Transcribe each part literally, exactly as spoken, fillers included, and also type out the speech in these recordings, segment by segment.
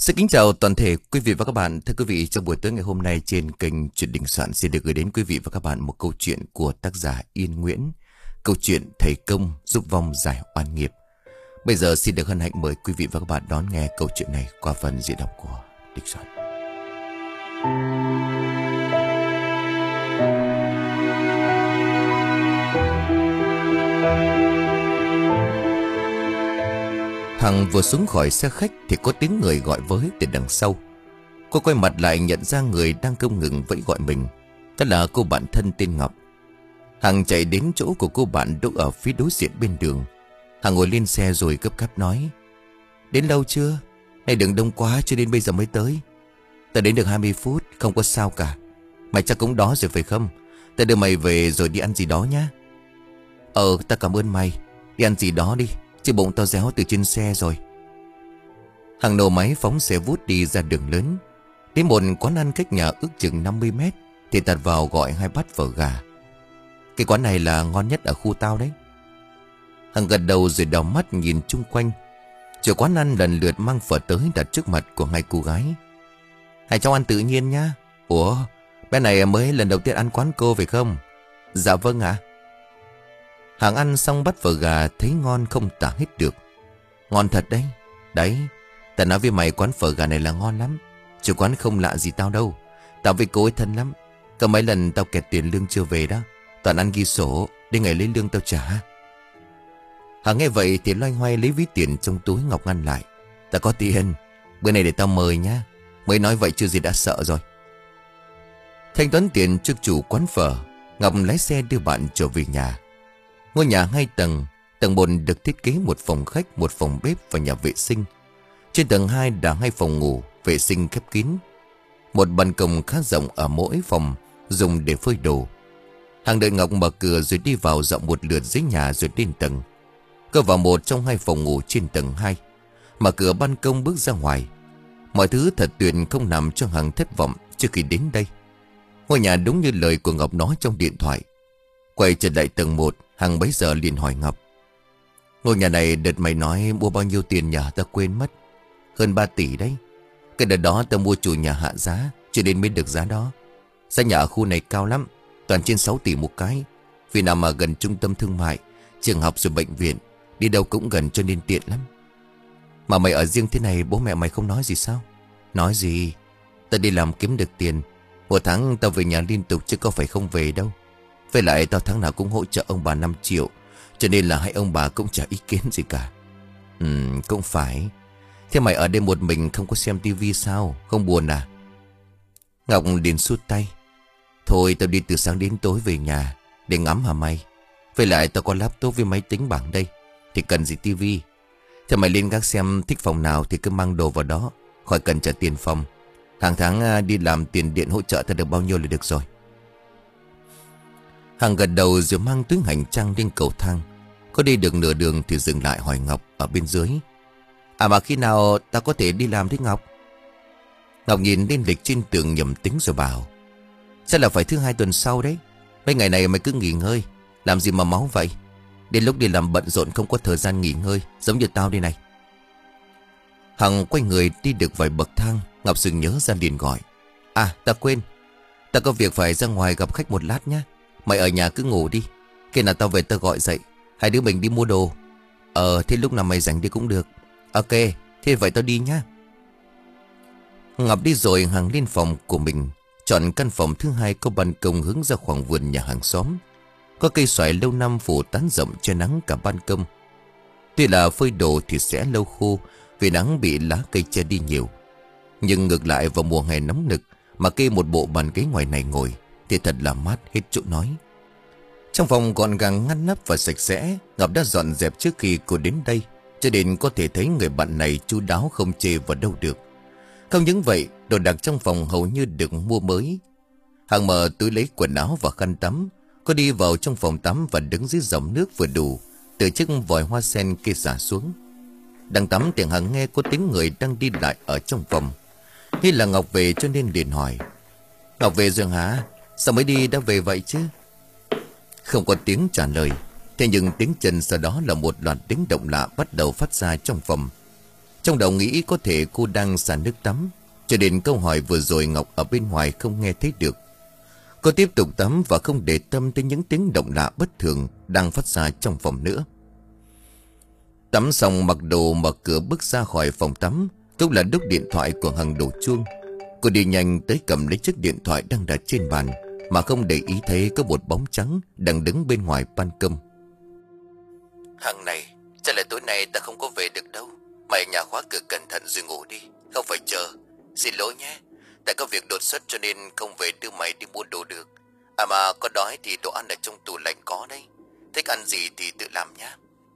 Xin kính chào toàn thể quý vị và các bạn. Thưa quý vị, trong buổi tối ngày hôm nay trên kênh Chuyện Đình Soạn xin được gửi đến quý vị và các bạn một câu chuyện của tác giả Yên Nguyễn. Câu chuyện Thầy Công giúp vong giải oan nghiệp. Bây giờ xin được hân hạnh mời quý vị và các bạn đón nghe câu chuyện này qua phần diễn đọc của Đình Soạn. Hằng vừa xuống khỏi xe khách thì có tiếng người gọi với từ đằng sau. Cô quay mặt lại nhận ra người đang không ngừng vẫy gọi mình. Đó là cô bạn thân tên Ngọc. Hằng chạy đến chỗ của cô bạn đỗ ở phía đối diện bên đường. Hằng ngồi lên xe rồi gấp gáp nói: Đến lâu chưa? Này đừng đông quá, cho đến bây giờ mới tới. Ta đến được hai mươi phút, không có sao cả. Mày chắc cũng đó rồi phải không? Ta đưa mày về rồi đi ăn gì đó nhá. Ờ, ta cảm ơn mày. Đi ăn gì đó đi, chứ bụng tao réo từ trên xe rồi. Hằng nổ máy phóng xe vút đi ra đường lớn. Đến một quán ăn cách nhà ước chừng năm mươi mét thì tạt vào gọi hai bát phở gà. Cái quán này là ngon nhất ở khu tao đấy. Hằng gật đầu rồi đảo mắt nhìn chung quanh. Chủ quán ăn lần lượt mang phở tới đặt trước mặt của hai cô gái. Hãy cho ăn tự nhiên nhá. Ủa, bé này mới lần đầu tiên ăn quán cô phải không? Dạ vâng ạ. Hằng ăn xong bát phở gà thấy ngon không tả hết được. Ngon thật đấy. Đấy, ta nói với mày quán phở gà này là ngon lắm. Chủ quán không lạ gì tao đâu. Tao với cô ấy thân lắm. Có mấy lần tao kẹt tiền lương chưa về đó, toàn ăn ghi sổ, đến ngày lấy lương tao trả. Hằng nghe vậy thì loay hoay lấy ví tiền trong túi. Ngọc ngăn lại: Ta có tiền, bữa này để tao mời nhá. Mới nói vậy chưa gì đã sợ rồi. Thanh toán tiền trước chủ quán phở, Ngọc lái xe đưa bạn trở về nhà. Ngôi nhà hai tầng. Tầng một được thiết kế một phòng khách, một phòng bếp và nhà vệ sinh. Trên tầng hai là hai phòng ngủ, vệ sinh khép kín. Một ban công khá rộng ở mỗi phòng, dùng để phơi đồ. Hằng đợi Ngọc mở cửa rồi đi vào dạo một lượt dưới nhà rồi lên tầng. Cô vào một trong hai phòng ngủ trên tầng hai, mở cửa ban công bước ra ngoài. Mọi thứ thật tuyệt không làm cho Hằng thất vọng trước khi đến đây. Ngôi nhà đúng như lời của Ngọc nói trong điện thoại. Quay trở lại tầng một, Hằng bấy giờ liền hỏi Ngọc: Ngôi nhà này đợt mày nói mua bao nhiêu tiền nhỉ? Ta quên mất. Hơn ba tỷ đấy. Cái đợt đó ta mua chủ nhà hạ giá, cho nên mới được giá đó. Giá nhà ở khu này cao lắm, toàn trên sáu tỷ một cái. Vì nằm ở gần trung tâm thương mại, trường học rồi bệnh viện, đi đâu cũng gần cho nên tiện lắm. Mà mày ở riêng thế này bố mẹ mày không nói gì sao? Nói gì? Ta đi làm kiếm được tiền, một tháng tao về nhà liên tục chứ có phải không về đâu. Với lại tao tháng nào cũng hỗ trợ ông bà năm triệu, cho nên là hai ông bà cũng chả ý kiến gì cả. Ừ, cũng phải. Thế mày ở đây một mình không có xem tivi sao? Không buồn à? Ngọc liền sút tay: Thôi tao đi từ sáng đến tối về nhà để ngắm hả mày? Với lại tao có laptop với máy tính bảng đây, thì cần gì tivi? Thế mày lên gác xem thích phòng nào thì cứ mang đồ vào đó, khỏi cần trả tiền phòng. Hàng tháng đi làm tiền điện hỗ trợ tao được bao nhiêu là được rồi. Hằng gật đầu rồi mang túi hành trang lên cầu thang. Có đi được nửa đường thì dừng lại hỏi Ngọc ở bên dưới: À mà khi nào ta có thể đi làm thế Ngọc? Ngọc nhìn lên lịch trên tường nhầm tính rồi bảo: Chắc là phải thứ hai tuần sau đấy. Mấy ngày này mày cứ nghỉ ngơi, làm gì mà máu vậy? Đến lúc đi làm bận rộn không có thời gian nghỉ ngơi, giống như tao đây này. Hằng quay người đi được vài bậc thang, Ngọc sừng nhớ ra liền gọi: À ta quên, ta có việc phải ra ngoài gặp khách một lát nhá. Mày ở nhà cứ ngủ đi, khi nào tao về tao gọi dậy, hai đứa mình đi mua đồ. Ờ thế lúc nào mày rảnh đi cũng được. Ok, thế vậy tao đi nhá. Ngọc đi rồi Hằng lên phòng của mình, chọn căn phòng thứ hai có ban công hướng ra khoảng vườn nhà hàng xóm. Có cây xoài lâu năm phủ tán rộng che nắng cả ban công. Tuy là phơi đồ thì sẽ lâu khô vì nắng bị lá cây che đi nhiều. Nhưng ngược lại vào mùa hè nóng nực mà kê một bộ bàn ghế ngoài này ngồi thì thật là mát hết chỗ nói. Trong phòng gọn gàng ngăn nắp và sạch sẽ. Ngọc đã dọn dẹp trước khi cô đến đây, cho nên có thể thấy người bạn này chu đáo không chê vào đâu được. Không những vậy, đồ đạc trong phòng hầu như được mua mới. Hằng mở túi lấy quần áo và khăn tắm. Cô đi vào trong phòng tắm và đứng dưới dòng nước vừa đủ, từ chiếc vòi hoa sen kia xả xuống. Đang tắm thì Hằng nghe có tiếng người đang đi lại ở trong phòng. Nghĩ là Ngọc về cho nên liền hỏi: Ngọc về rồi hả? Sao mới đi đã về vậy chứ? Không có tiếng trả lời. Thế nhưng tiếng chân sau đó là một loạt tiếng động lạ bắt đầu phát ra trong phòng. Trong đầu nghĩ có thể cô đang xả nước tắm, cho đến câu hỏi vừa rồi Ngọc ở bên ngoài không nghe thấy được. Cô tiếp tục tắm và không để tâm tới những tiếng động lạ bất thường đang phát ra trong phòng nữa. Tắm xong mặc đồ mở cửa bước ra khỏi phòng tắm, cũng là lúc điện thoại của Hằng đổ chuông. Cô đi nhanh tới cầm lấy chiếc điện thoại đang đặt trên bàn, mà không để ý thấy có một bóng trắng đang đứng bên ngoài ban công. Hằng này, chắc là tối nay ta không có về được đâu. Mày ở nhà khóa cửa cẩn thận rồi ngủ đi, không phải chờ. Xin lỗi nhé, tại có việc đột xuất cho nên không về đưa mày đi mua đồ được. À mà có đói thì đồ ăn ở trong tủ lạnh có đấy, thích ăn gì thì tự làm nhé.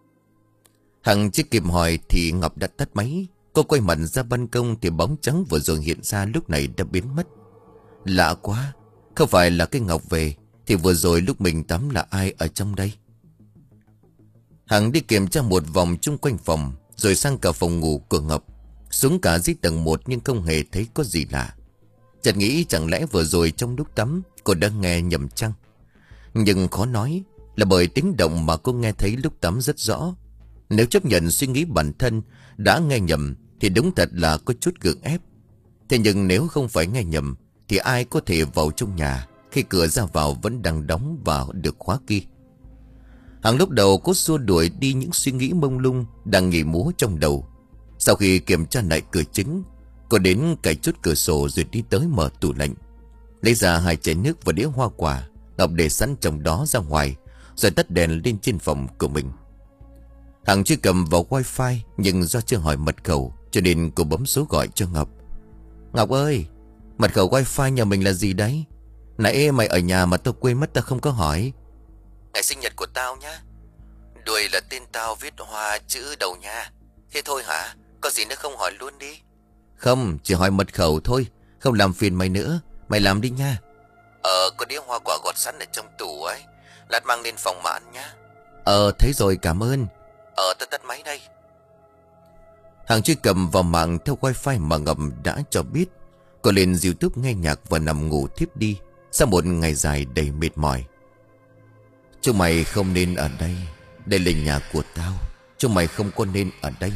Hằng chưa kịp hỏi thì Ngọc đã tắt máy. Cô quay mặt ra ban công thì bóng trắng vừa rồi hiện ra lúc này đã biến mất. Lạ quá, không phải là cái Ngọc về thì vừa rồi lúc mình tắm là ai ở trong đây? Hằng đi kiểm tra một vòng chung quanh phòng, rồi sang cả phòng ngủ của Ngọc, xuống cả dưới tầng một nhưng không hề thấy có gì lạ. Chợt nghĩ chẳng lẽ vừa rồi trong lúc tắm cô đã nghe nhầm chăng? Nhưng khó nói, là bởi tiếng động mà cô nghe thấy lúc tắm rất rõ. Nếu chấp nhận suy nghĩ bản thân đã nghe nhầm thì đúng thật là có chút gượng ép. Thế nhưng nếu không phải nghe nhầm thì ai có thể vào trong nhà khi cửa ra vào vẫn đang đóng và được khóa kia? Hằng lúc đầu cố xua đuổi đi những suy nghĩ mông lung đang nghỉ múa trong đầu. Sau khi kiểm tra lại cửa chính, cô đến cài chốt cửa sổ rồi đi tới mở tủ lạnh, lấy ra hai chai nước và đĩa hoa quả Ngọc để sẵn trong đó ra ngoài, rồi tắt đèn lên trên phòng của mình. Hằng chưa cầm vào wifi, nhưng do chưa hỏi mật khẩu cho nên cô bấm số gọi cho Ngọc. Ngọc ơi, mật khẩu wifi nhà mình là gì đấy? Nãy mày ở nhà mà tao quên mất, tao không có hỏi. Ngày sinh nhật của tao nhá. Đuôi là tên tao viết hoa chữ đầu nha. Thế thôi hả? Có gì nữa không hỏi luôn đi. Không, chỉ hỏi mật khẩu thôi, không làm phiền mày nữa. Mày làm đi nha. Ờ, có đĩa hoa quả gọt sẵn ở trong tủ ấy, lát mang lên phòng mà ăn nhá. Ờ, thấy rồi, cảm ơn. Ờ, tao tắt máy đây. Hằng truy cầm vào mạng theo wifi mà Ngọc đã cho biết. Cô lên YouTube nghe nhạc và nằm ngủ thiếp đi sau một ngày dài đầy mệt mỏi. Chúng mày không nên ở đây, đây là nhà của tao. Chúng mày không có nên ở đây.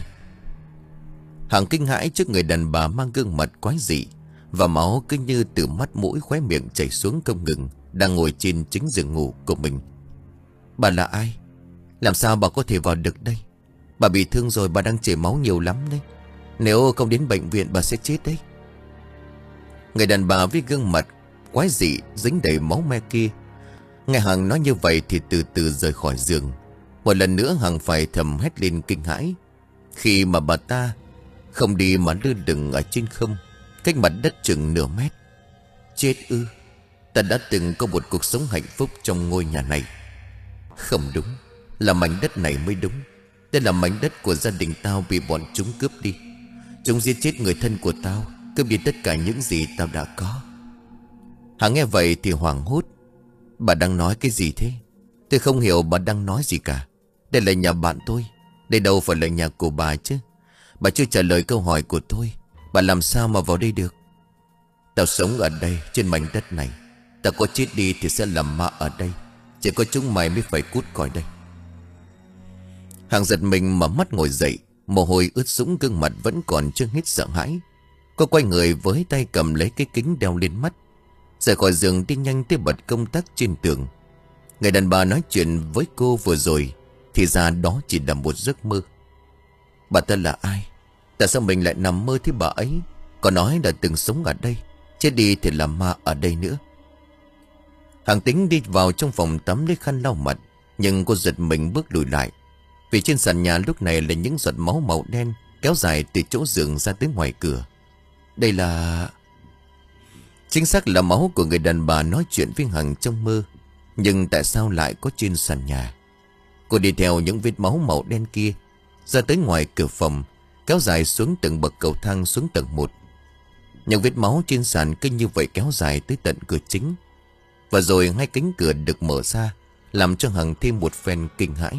Hằng kinh hãi trước người đàn bà mang gương mặt quái dị, và máu cứ như từ mắt mũi khóe miệng chảy xuống không ngừng, đang ngồi trên chính giường ngủ của mình. Bà là ai? Làm sao bà có thể vào được đây? Bà bị thương rồi, bà đang chảy máu nhiều lắm đấy. Nếu không đến bệnh viện bà sẽ chết đấy. Người đàn bà với gương mặt quái dị dính đầy máu me kia nghe Hằng nói như vậy thì từ từ rời khỏi giường. Một lần nữa Hằng phải thầm hét lên kinh hãi, khi mà bà ta không đi mà lơ lửng ở trên không, cách mặt đất chừng nửa mét. Chết ư? Ta đã từng có một cuộc sống hạnh phúc trong ngôi nhà này. Không đúng, là mảnh đất này mới đúng. Đây là mảnh đất của gia đình tao bị bọn chúng cướp đi. Chúng giết chết người thân của tao, cướp đi tất cả những gì tao đã có. Hằng nghe vậy thì hoảng hốt. Bà đang nói cái gì thế? Tôi không hiểu bà đang nói gì cả. Đây là nhà bạn tôi, đây đâu phải là nhà của bà chứ. Bà chưa trả lời câu hỏi của tôi, bà làm sao mà vào đây được? Tao sống ở đây, trên mảnh đất này. Tao có chết đi thì sẽ làm ma ở đây. Chỉ có chúng mày mới phải cút khỏi đây. Hằng giật mình mở mắt ngồi dậy, mồ hôi ướt sũng gương mặt vẫn còn chưa hết sợ hãi. Cô quay người với tay cầm lấy cái kính đeo lên mắt, rời khỏi giường đi nhanh tới bật công tắc trên tường. Người đàn bà nói chuyện với cô vừa rồi thì ra đó chỉ là một giấc mơ. Bà ta là ai? Tại sao mình lại nằm mơ thấy bà ấy? Có nói là từng sống ở đây, chết đi thì làm ma ở đây nữa. Hằng tính đi vào trong phòng tắm lấy khăn lau mặt, nhưng cô giật mình bước lùi lại, vì trên sàn nhà lúc này là những giọt máu màu đen kéo dài từ chỗ giường ra tới ngoài cửa. Đây là... chính xác là máu của người đàn bà nói chuyện với Hằng trong mơ. Nhưng tại sao lại có trên sàn nhà? Cô đi theo những vết máu màu đen kia ra tới ngoài cửa phòng, kéo dài xuống từng bậc cầu thang xuống tầng một. Những vết máu trên sàn cứ như vậy kéo dài tới tận cửa chính. Và rồi hai cánh cửa được mở ra, làm cho Hằng thêm một phen kinh hãi.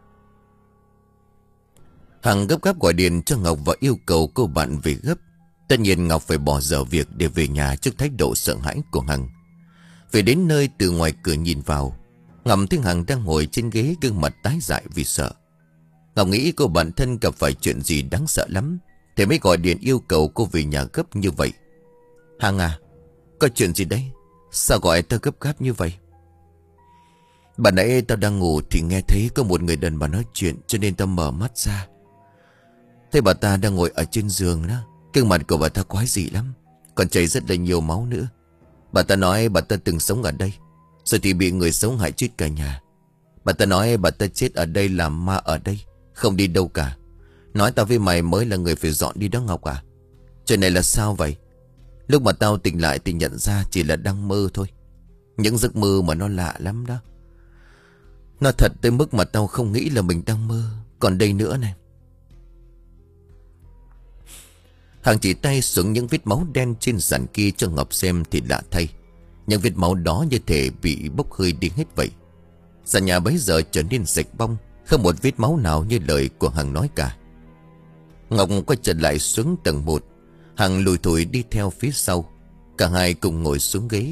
Hằng gấp gáp gọi điện cho Ngọc và yêu cầu cô bạn về gấp. Tất nhiên Ngọc phải bỏ dở việc để về nhà trước thái độ sợ hãi của Hằng. Về đến nơi, từ ngoài cửa nhìn vào, Ngọc thấy Hằng đang ngồi trên ghế, gương mặt tái dại vì sợ. Ngọc nghĩ cô bạn thân gặp phải chuyện gì đáng sợ lắm, Thì mới gọi điện yêu cầu cô về nhà gấp như vậy. Hằng à, có chuyện gì đấy? Sao gọi tao gấp gáp như vậy? Bà nãy tao đang ngủ thì nghe thấy có một người đàn bà nói chuyện, cho nên tao mở mắt ra. Thấy bà ta đang ngồi ở trên giường đó. Gương mặt của bà ta quái dị lắm, còn chảy rất là nhiều máu nữa. Bà ta nói bà ta từng sống ở đây, rồi thì bị người sống hại chết cả nhà. Bà ta nói bà ta chết ở đây, làm ma ở đây, không đi đâu cả. Nói tao với mày mới là người phải dọn đi đó Ngọc à. Chuyện này là sao vậy? Lúc mà tao tỉnh lại thì nhận ra chỉ là đang mơ thôi. Những giấc mơ mà nó lạ lắm đó. Nó thật tới mức mà tao không nghĩ là mình đang mơ. Còn đây nữa này. Hằng chỉ tay xuống những vết máu đen trên sàn kia cho Ngọc xem thì lạ thay. Những vết máu đó như thể bị bốc hơi đi hết vậy. Sàn nhà bấy giờ trở nên sạch bong, không một vết máu nào như lời của Hằng nói cả. Ngọc quay trở lại xuống tầng một. Hằng lùi thủi đi theo phía sau. Cả hai cùng ngồi xuống ghế.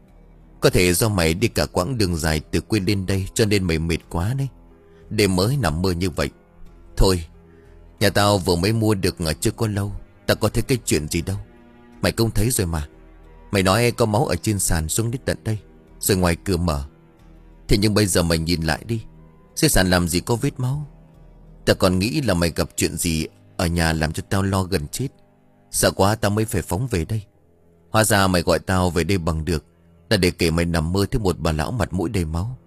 Có thể do mày đi cả quãng đường dài từ quê lên đây, cho nên mày mệt quá đấy. Đêm mới nằm mơ như vậy. Thôi, nhà tao vừa mới mua được ở chưa có lâu. Tao có thấy cái chuyện gì đâu. Mày cũng thấy rồi mà. Mày nói có máu ở trên sàn xuống đến tận đây, rồi ngoài cửa mở. Thế nhưng bây giờ mày nhìn lại đi, dưới sàn làm gì có vết máu. Tao còn nghĩ là mày gặp chuyện gì ở nhà làm cho tao lo gần chết. Sợ quá tao mới phải phóng về đây. Hóa ra mày gọi tao về đây bằng được là để kể mày nằm mơ thấy một bà lão mặt mũi đầy máu.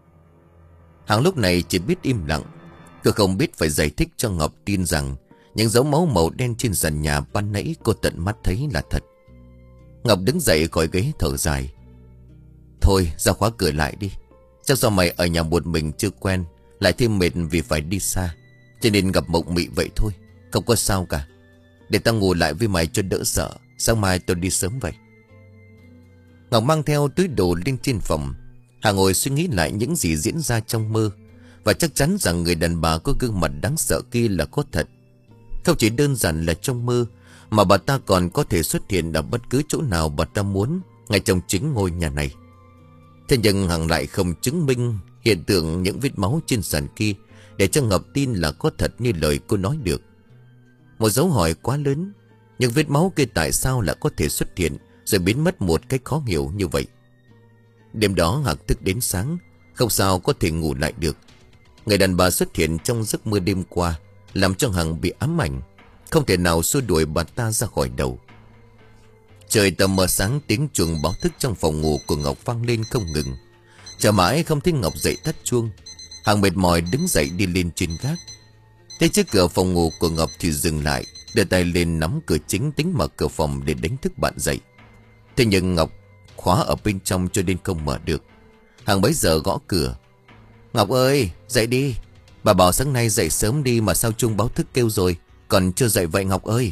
Hằng lúc này chỉ biết im lặng. Cô không biết phải giải thích cho Ngọc tin rằng những dấu máu màu đen trên sàn nhà ban nãy cô tận mắt thấy là thật. Ngọc đứng dậy khỏi ghế thở dài. Thôi ra khóa cửa lại đi. Chắc do mày ở nhà một mình chưa quen, lại thêm mệt vì phải đi xa, cho nên gặp mộng mị vậy thôi. Không có sao cả. Để tao ngủ lại với mày cho đỡ sợ. Sáng mai tôi đi sớm vậy. Ngọc mang theo túi đồ lên trên phòng. Hà ngồi suy nghĩ lại những gì diễn ra trong mơ, và chắc chắn rằng người đàn bà có gương mặt đáng sợ kia là có thật. Không chỉ đơn giản là trong mơ, mà bà ta còn có thể xuất hiện ở bất cứ chỗ nào bà ta muốn, ngay trong chính ngôi nhà này. Thế nhưng Hằng lại không chứng minh hiện tượng những vết máu trên sàn kia để cho Ngọc tin là có thật như lời cô nói được. Một dấu hỏi quá lớn. Nhưng vết máu kia tại sao lại có thể xuất hiện rồi biến mất một cách khó hiểu như vậy? Đêm đó Hằng thức đến sáng, không sao có thể ngủ lại được. Người đàn bà xuất hiện trong giấc mơ đêm qua làm cho Hằng bị ám ảnh, không thể nào xua đuổi bà ta ra khỏi đầu. Trời tờ mờ sáng, tiếng chuông báo thức trong phòng ngủ của Ngọc vang lên không ngừng. Chờ mãi không thấy Ngọc dậy tắt chuông. Hằng mệt mỏi đứng dậy đi lên trên gác. Thấy trước cửa phòng ngủ của Ngọc thì dừng lại, đưa tay lên nắm cửa chính tính mở cửa phòng để đánh thức bạn dậy. Thế nhưng Ngọc khóa ở bên trong cho nên không mở được. Hằng bấy giờ gõ cửa. Ngọc ơi, dậy đi. Bà bảo sáng nay dậy sớm đi mà sao chuông báo thức kêu rồi, còn chưa dậy vậy Ngọc ơi.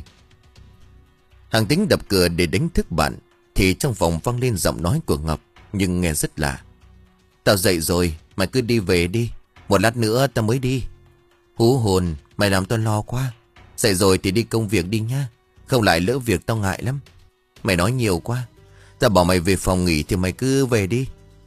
Hằng tính đập cửa để đánh thức bạn, thì trong phòng vang lên giọng nói của Ngọc, nhưng nghe rất lạ. Tao dậy rồi, mày cứ đi về đi. Một lát nữa tao mới đi. Hú hồn, mày làm tao lo quá. Dậy rồi thì đi công việc đi nha. Không lại lỡ việc tao ngại lắm. Mày nói nhiều quá. Tao bảo mày về phòng nghỉ thì mày cứ về đi.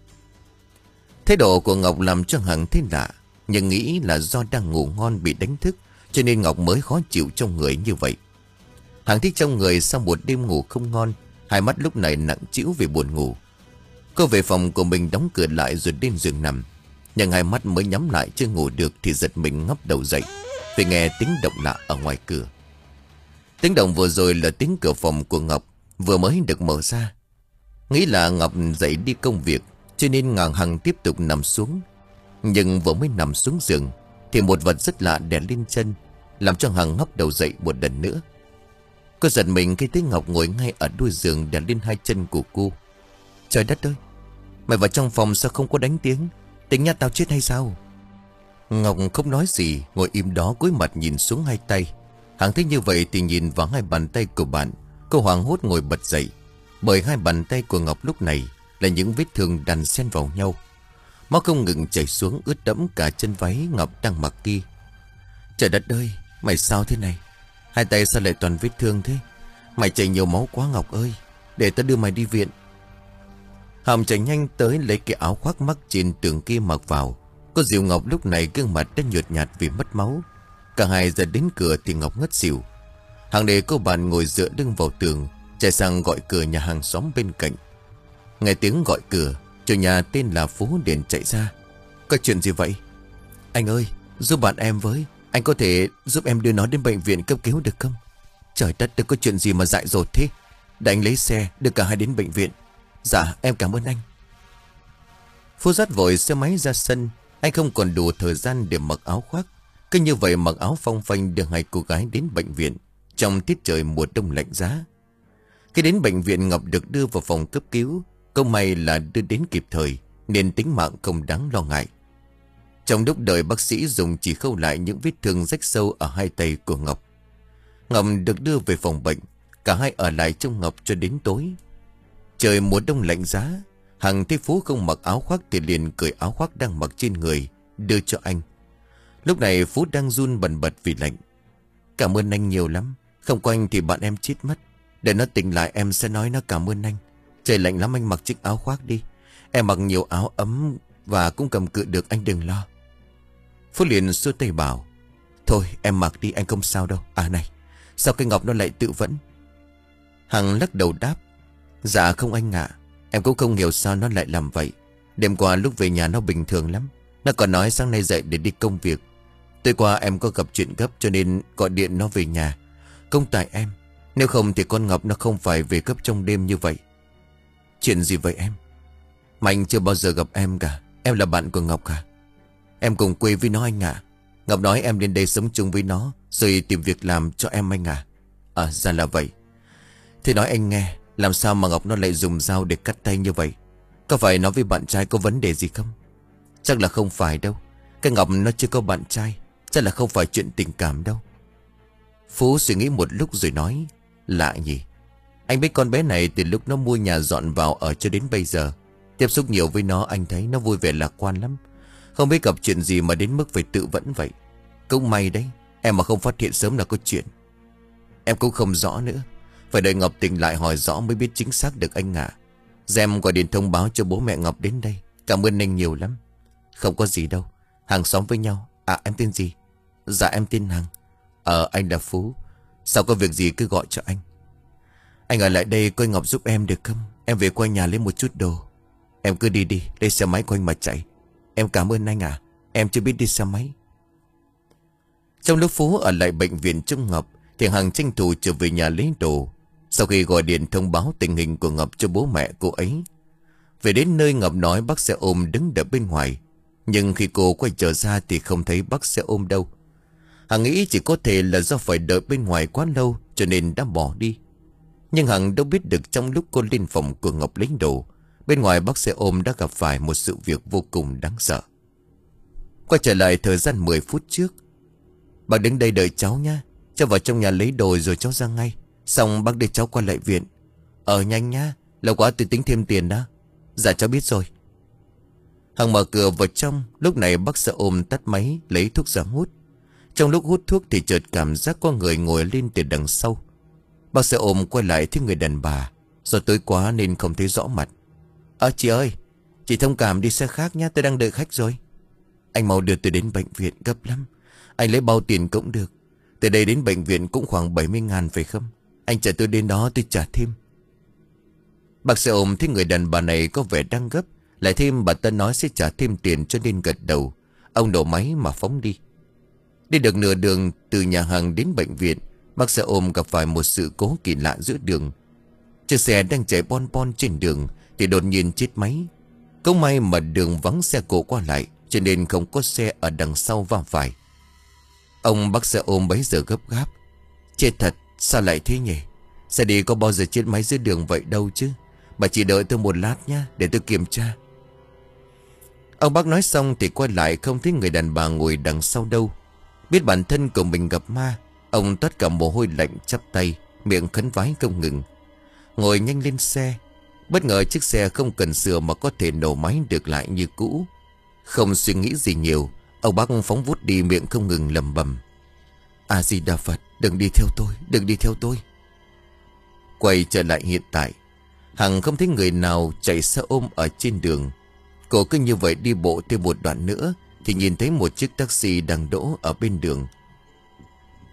Thái độ của Ngọc làm cho Hằng thấy lạ, nhưng nghĩ là do đang ngủ ngon bị đánh thức, cho nên Ngọc mới khó chịu trong người như vậy. Hằng thích trong người sau một đêm ngủ không ngon, hai mắt lúc này nặng trĩu vì buồn ngủ. Cô về phòng của mình đóng cửa lại rồi lên giường nằm. Nhưng hai mắt mới nhắm lại chưa ngủ được thì giật mình ngóc đầu dậy vì nghe tiếng động lạ ở ngoài cửa. Tiếng động vừa rồi là tiếng cửa phòng của Ngọc vừa mới được mở ra. Nghĩ là Ngọc dậy đi công việc, cho nên ngàng Hằng tiếp tục nằm xuống. Nhưng vừa mới nằm xuống giường thì một vật rất lạ đè lên chân, làm cho Hằng ngóc đầu dậy một lần nữa. Cô giật mình khi thấy Ngọc ngồi ngay ở đuôi giường đè lên hai chân của cô. Trời đất ơi, mày vào trong phòng sao không có đánh tiếng? Tính nhát tao chết hay sao? Ngọc không nói gì, ngồi im đó cúi mặt nhìn xuống hai tay. Hằng thấy như vậy thì nhìn vào hai bàn tay của bạn. Cô hoảng hốt ngồi bật dậy, bởi hai bàn tay của Ngọc lúc này là những vết thương đan xen vào nhau. Máu không ngừng chảy xuống ướt đẫm cả chân váy Ngọc đang mặc kia. Trời đất ơi, mày sao thế này? Hai tay sao lại toàn vết thương thế? Mày chảy nhiều máu quá Ngọc ơi, để tao đưa mày đi viện. Hồng chạy nhanh tới lấy cái áo khoác mắc trên tường kia mặc vào. Cô dìu Ngọc lúc này gương mặt đã nhợt nhạt vì mất máu. Cả hai ra đến cửa thì Ngọc ngất xỉu. Hằng để cô bạn ngồi dựa lưng vào tường, chạy sang gọi cửa nhà hàng xóm bên cạnh. Nghe tiếng gọi cửa, chủ nhà tên là Phú liền chạy ra. Có chuyện gì vậy? Anh ơi, giúp bạn em với. Anh có thể giúp em đưa nó đến bệnh viện cấp cứu được không? Trời đất, đừng có chuyện gì mà dại dột thế. Để anh lấy xe đưa cả hai đến bệnh viện. Dạ, em cảm ơn anh. Phú dắt vội xe máy ra sân. Anh không còn đủ thời gian để mặc áo khoác. Cứ như vậy mặc áo phong phanh đưa hai cô gái đến bệnh viện trong tiết trời mùa đông lạnh giá. Khi đến bệnh viện, Ngọc được đưa vào phòng cấp cứu. Câu may là đưa đến kịp thời nên tính mạng không đáng lo ngại. Trong lúc đợi bác sĩ dùng chỉ khâu lại những vết thương rách sâu ở hai tay của Ngọc. Ngọc được đưa về phòng bệnh. Cả hai ở lại trong Ngọc cho đến tối. Trời mùa đông lạnh giá. Hằng thấy Phú không mặc áo khoác thì liền cởi áo khoác đang mặc trên người đưa cho anh. Lúc này Phú đang run bần bật vì lạnh. Cảm ơn anh nhiều lắm. Không có anh thì bạn em chết mất. Để nó tỉnh lại em sẽ nói nó cảm ơn anh. Trời lạnh lắm, anh mặc chiếc áo khoác đi. Em mặc nhiều áo ấm và cũng cầm cự được, anh đừng lo. Phú liền xua tay bảo, thôi em mặc đi, anh không sao đâu. À này, sao cái Ngọc nó lại tự vẫn? Hằng lắc đầu đáp, dạ không anh ạ. Em cũng không hiểu sao nó lại làm vậy. Đêm qua lúc về nhà nó bình thường lắm. Nó còn nói sáng nay dậy để đi công việc. Tối qua em có gặp chuyện gấp cho nên gọi điện nó về nhà. Công tại em. Nếu không thì con Ngọc nó không phải về gấp trong đêm như vậy. Chuyện gì vậy em? Mà anh chưa bao giờ gặp em cả. Em là bạn của Ngọc cả. Em cùng quê với nó anh ạ. Ngọc nói em đến đây sống chung với nó rồi tìm việc làm cho em anh à. À ra là vậy. Thì nói anh nghe, làm sao mà Ngọc nó lại dùng dao để cắt tay như vậy? Có phải nó với bạn trai có vấn đề gì không? Chắc là không phải đâu. Cái Ngọc nó chưa có bạn trai. Chắc là không phải chuyện tình cảm đâu. Phú suy nghĩ một lúc rồi nói, lạ nhỉ. Anh biết con bé này từ lúc nó mua nhà dọn vào ở cho đến bây giờ. Tiếp xúc nhiều với nó anh thấy nó vui vẻ lạc quan lắm. Không biết gặp chuyện gì mà đến mức phải tự vẫn vậy. Cũng may đấy, em mà không phát hiện sớm là có chuyện. Em cũng không rõ nữa. Phải đợi Ngọc tỉnh lại hỏi rõ mới biết chính xác được anh ạ. Em gọi điện thông báo cho bố mẹ Ngọc đến đây. Cảm ơn anh nhiều lắm. Không có gì đâu. Hàng xóm với nhau. À em tên gì? Dạ em tên Hằng. Ờ anh là Phú. Sao có việc gì cứ gọi cho anh. Anh ở lại đây coi Ngọc giúp em được không? Em về qua nhà lấy một chút đồ. Em cứ đi đi, lấy xe máy của anh mà chạy. Em cảm ơn anh à. Em chưa biết đi xe máy. Trong lúc Phú ở lại bệnh viện trông Ngọc thì Hằng tranh thủ trở về nhà lấy đồ. Sau khi gọi điện thông báo tình hình của Ngọc cho bố mẹ cô ấy. Về đến nơi Ngọc nói bác xe ôm đứng đợi bên ngoài. Nhưng khi cô quay trở ra thì không thấy bác xe ôm đâu. Hằng nghĩ chỉ có thể là do phải đợi bên ngoài quá lâu cho nên đã bỏ đi. Nhưng Hằng đâu biết được trong lúc cô lên phòng của Ngọc lấy đồ, bên ngoài bác xe ôm đã gặp phải một sự việc vô cùng đáng sợ. Quay trở lại thời gian mười phút trước. Bác đứng đây đợi cháu nha. Cháu vào trong nhà lấy đồ rồi cháu ra ngay. Xong bác đưa cháu qua lại viện. Ờ nhanh nhá. Lâu quá tôi tính thêm tiền đó. Dạ cháu biết rồi. Hằng mở cửa vào trong. Lúc này bác xe ôm tắt máy lấy thuốc ra hút. Trong lúc hút thuốc thì chợt cảm giác có người ngồi lên từ đằng sau. Bác xe ôm quay lại thấy người đàn bà. Do tối quá nên không thấy rõ mặt. Ờ chị ơi, chị thông cảm đi xe khác nhá, tôi đang đợi khách rồi. Anh mau đưa tôi đến bệnh viện gấp lắm. Anh lấy bao tiền cũng được. Từ đây đến bệnh viện cũng khoảng bảy mươi ngàn phải không? Anh chở tôi đến đó tôi trả thêm. Bác xe ôm thấy người đàn bà này có vẻ đang gấp. Lại thêm bà ta nói sẽ trả thêm tiền cho nên gật đầu. Ông đổ máy mà phóng đi. Đi được nửa đường từ nhà hàng đến bệnh viện, bác xe ôm gặp phải một sự cố kỳ lạ giữa đường. Chiếc xe đang chạy bon bon trên đường thì đột nhiên chết máy. Cũng may mà đường vắng xe cộ qua lại cho nên không có xe ở đằng sau va phải. Ông bác xe ôm bấy giờ gấp gáp. Chết thật, sao lại thế nhỉ? Xe đi có bao giờ chết máy dưới đường vậy đâu chứ. Bà chỉ đợi tôi một lát nhá, để tôi kiểm tra. Ông bác nói xong thì quay lại không thấy người đàn bà ngồi đằng sau đâu. Biết bản thân của mình gặp ma, ông tất cả mồ hôi lạnh chắp tay, miệng khấn vái không ngừng. Ngồi nhanh lên xe. Bất ngờ chiếc xe không cần sửa mà có thể nổ máy được lại như cũ. Không suy nghĩ gì nhiều, ông bác phóng vút đi miệng không ngừng lẩm bẩm. A Di Đà Phật, đừng đi theo tôi, đừng đi theo tôi. Quay trở lại hiện tại, Hằng không thấy người nào chạy xe ôm ở trên đường. Cô cứ như vậy đi bộ thêm một đoạn nữa thì nhìn thấy một chiếc taxi đang đỗ ở bên đường.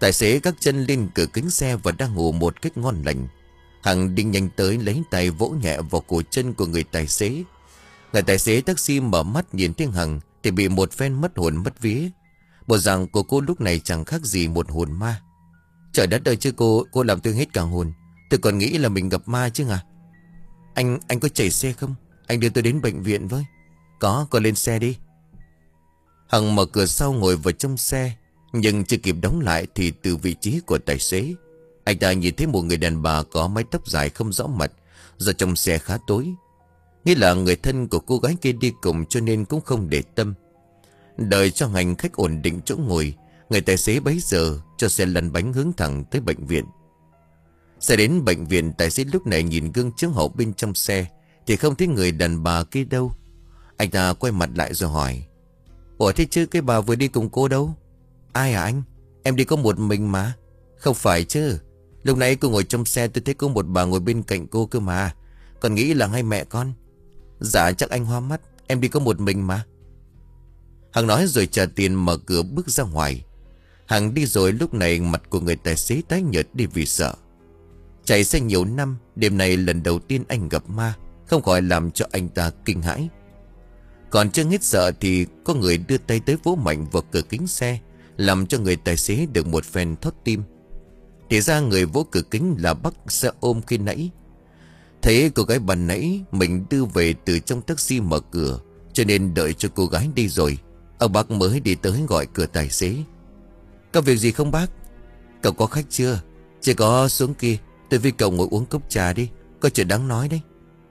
Tài xế gác chân lên cửa kính xe và đang ngủ một cách ngon lành. Hằng đi nhanh tới lấy tay vỗ nhẹ vào cổ chân của người tài xế. Người tài xế taxi mở mắt nhìn thấy Hằng thì bị một phen mất hồn mất vía. Bộ dạng của cô lúc này chẳng khác gì một hồn ma. Trời đất ơi chứ cô, cô làm tôi hết cả hồn. Tôi còn nghĩ là mình gặp ma chứ à. Anh, anh có chạy xe không? Anh đưa tôi đến bệnh viện với. Có, con lên xe đi. Hằng mở cửa sau ngồi vào trong xe. Nhưng chưa kịp đóng lại thì từ vị trí của tài xế, anh ta nhìn thấy một người đàn bà có mái tóc dài không rõ mặt. Do trong xe khá tối, nghĩa là người thân của cô gái kia đi cùng, cho nên cũng không để tâm. Đợi cho hành khách ổn định chỗ ngồi, người tài xế bấy giờ cho xe lăn bánh hướng thẳng tới bệnh viện. Xe đến bệnh viện, tài xế lúc này nhìn gương chiếu hậu bên trong xe thì không thấy người đàn bà kia đâu. Anh ta quay mặt lại rồi hỏi: Ủa thế chứ cái bà vừa đi cùng cô đâu? Ai à anh? Em đi có một mình mà. Không phải chứ, lúc nãy cô ngồi trong xe tôi thấy có một bà ngồi bên cạnh cô cơ mà. Còn nghĩ là hai mẹ con. Dạ chắc anh hoa mắt, em đi có một mình mà. Hằng nói rồi trả tiền mở cửa bước ra ngoài. Hằng đi rồi lúc này mặt của người tài xế tái nhợt đi vì sợ. Chạy xe nhiều năm, đêm này lần đầu tiên anh gặp ma, không khỏi làm cho anh ta kinh hãi. Còn chưa hết sợ thì có người đưa tay tới vỗ mạnh vào cửa kính xe, làm cho người tài xế được một phen thót tim. Thì ra người vỗ cửa kính là bác xe ôm khi nãy. Thấy cô gái ban nãy mình đưa về từ trong taxi mở cửa, cho nên đợi cho cô gái đi rồi, ông bác mới đi tới gọi cửa tài xế. Có việc gì không bác? Cậu có khách chưa? Chỉ có xuống kia, tôi với cậu ngồi uống cốc trà đi, có chuyện đáng nói đấy.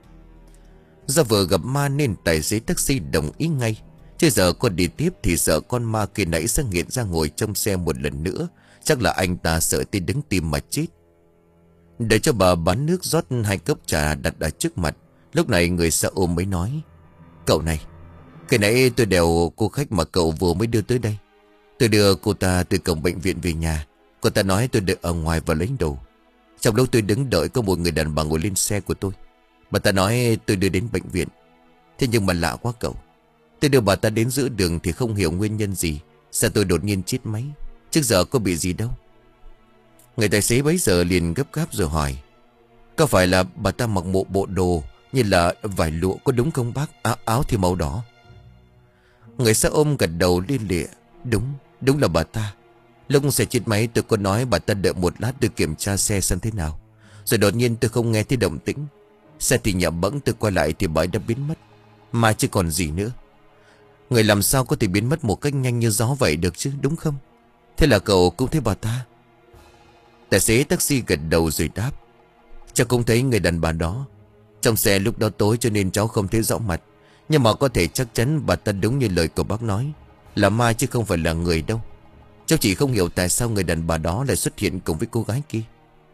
Do vừa gặp ma nên tài xế taxi đồng ý ngay. Chứ giờ con đi tiếp thì sợ con ma kia nãy sẽ nghiện ra ngồi trong xe một lần nữa. Chắc là anh ta sợ tới đứng tim mà chết. Để cho bà bán nước rót hai cốc trà đặt ở trước mặt, lúc này người xe ôm mới nói: Cậu này, cái nãy tôi đèo cô khách mà cậu vừa mới đưa tới đây. Tôi đưa cô ta từ cổng bệnh viện về nhà. Cô ta nói tôi đợi ở ngoài và lấy đồ. Trong lúc tôi đứng đợi có một người đàn bà ngồi lên xe của tôi. Bà ta nói tôi đưa đến bệnh viện. Thế nhưng mà lạ quá cậu, tôi đưa bà ta đến giữa đường thì không hiểu nguyên nhân gì sao tôi đột nhiên chết máy. Trước giờ có bị gì đâu. Người tài xế bấy giờ liền gấp gáp rồi hỏi: Có phải là bà ta mặc một bộ đồ như là vải lụa có đúng không bác? Áo, áo thì màu đỏ. Người xe ôm gật đầu lia lịa: Đúng, đúng là bà ta. Lúc xe chết máy tôi có nói bà ta đợi một lát tôi kiểm tra xe xem thế nào. Rồi đột nhiên tôi không nghe thấy động tĩnh. Xe thì nhẹ bẫng, tôi quay lại thì bà ấy đã biến mất. Mà chứ còn gì nữa. Người làm sao có thể biến mất một cách nhanh như gió vậy được chứ, đúng không? Thế là cậu cũng thấy bà ta? Tài xế taxi gật đầu rồi đáp: Cháu cũng thấy người đàn bà đó. Trong xe lúc đó tối cho nên cháu không thấy rõ mặt. Nhưng mà có thể chắc chắn bà ta đúng như lời của bác nói, là ma chứ không phải là người đâu. Cháu chỉ không hiểu tại sao người đàn bà đó lại xuất hiện cùng với cô gái kia.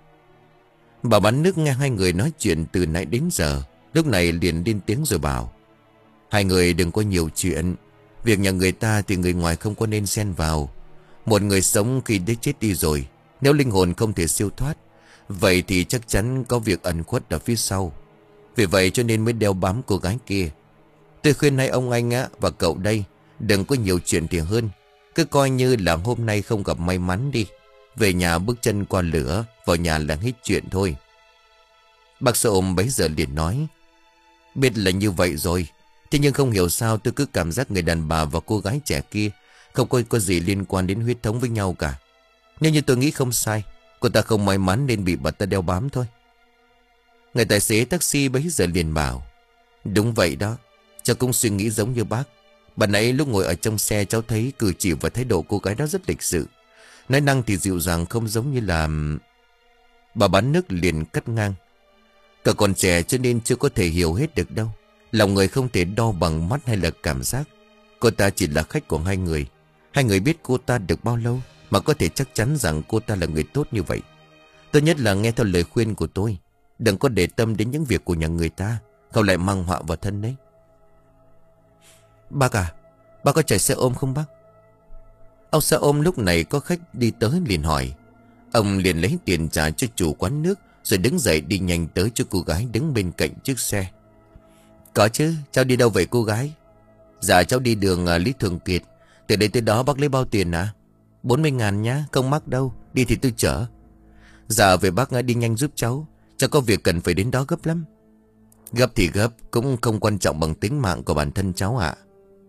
Bà bán nước nghe hai người nói chuyện từ nãy đến giờ, lúc này liền lên tiếng rồi bảo: Hai người đừng có nhiều chuyện. Việc nhà người ta thì người ngoài không có nên xen vào. Một người sống khi đã chết đi rồi, nếu linh hồn không thể siêu thoát, vậy thì chắc chắn có việc ẩn khuất ở phía sau. Vì vậy cho nên mới đeo bám cô gái kia. Tôi khuyên hai ông anh á và cậu đây đừng có nhiều chuyện thì hơn. Cứ coi như là hôm nay không gặp may mắn đi. Về nhà bước chân qua lửa, vào nhà là hết chuyện thôi. Bác xe ôm bấy giờ liền nói: Biết là như vậy rồi, thế nhưng không hiểu sao tôi cứ cảm giác người đàn bà và cô gái trẻ kia không có, có gì liên quan đến huyết thống với nhau cả. Nếu như tôi nghĩ không sai, cô ta không may mắn nên bị bà ta đeo bám thôi. Người tài xế taxi bấy giờ liền bảo: Đúng vậy đó, cháu cũng suy nghĩ giống như bác. Bà nãy lúc ngồi ở trong xe cháu thấy cử chỉ và thái độ cô gái đó rất lịch sự. Nói năng thì dịu dàng, không giống như là... Bà bán nước liền cắt ngang: Cậu còn trẻ cho nên chưa có thể hiểu hết được đâu. Lòng người không thể đo bằng mắt hay là cảm giác. Cô ta chỉ là khách của hai người. Hai người biết cô ta được bao lâu mà có thể chắc chắn rằng cô ta là người tốt như vậy. Tốt nhất là nghe theo lời khuyên của tôi. Đừng có để tâm đến những việc của nhà người ta, không lại mang họa vào thân đấy. Bác à, bác có chạy xe ôm không bác? Ông xe ôm lúc này có khách đi tới liền hỏi. Ông liền lấy tiền trả cho chủ quán nước, rồi đứng dậy đi nhanh tới cho cô gái đứng bên cạnh chiếc xe. Có chứ, cháu đi đâu vậy cô gái? Dạ cháu đi đường uh, Lý Thường Kiệt. Từ đây tới đó bác lấy bao tiền à? Bốn mươi ngàn nhá, không mắc đâu. Đi thì tôi chở. Dạ về bác đi nhanh giúp cháu. Cháu có việc cần phải đến đó gấp lắm. Gấp thì gấp, cũng không quan trọng bằng tính mạng của bản thân cháu ạ.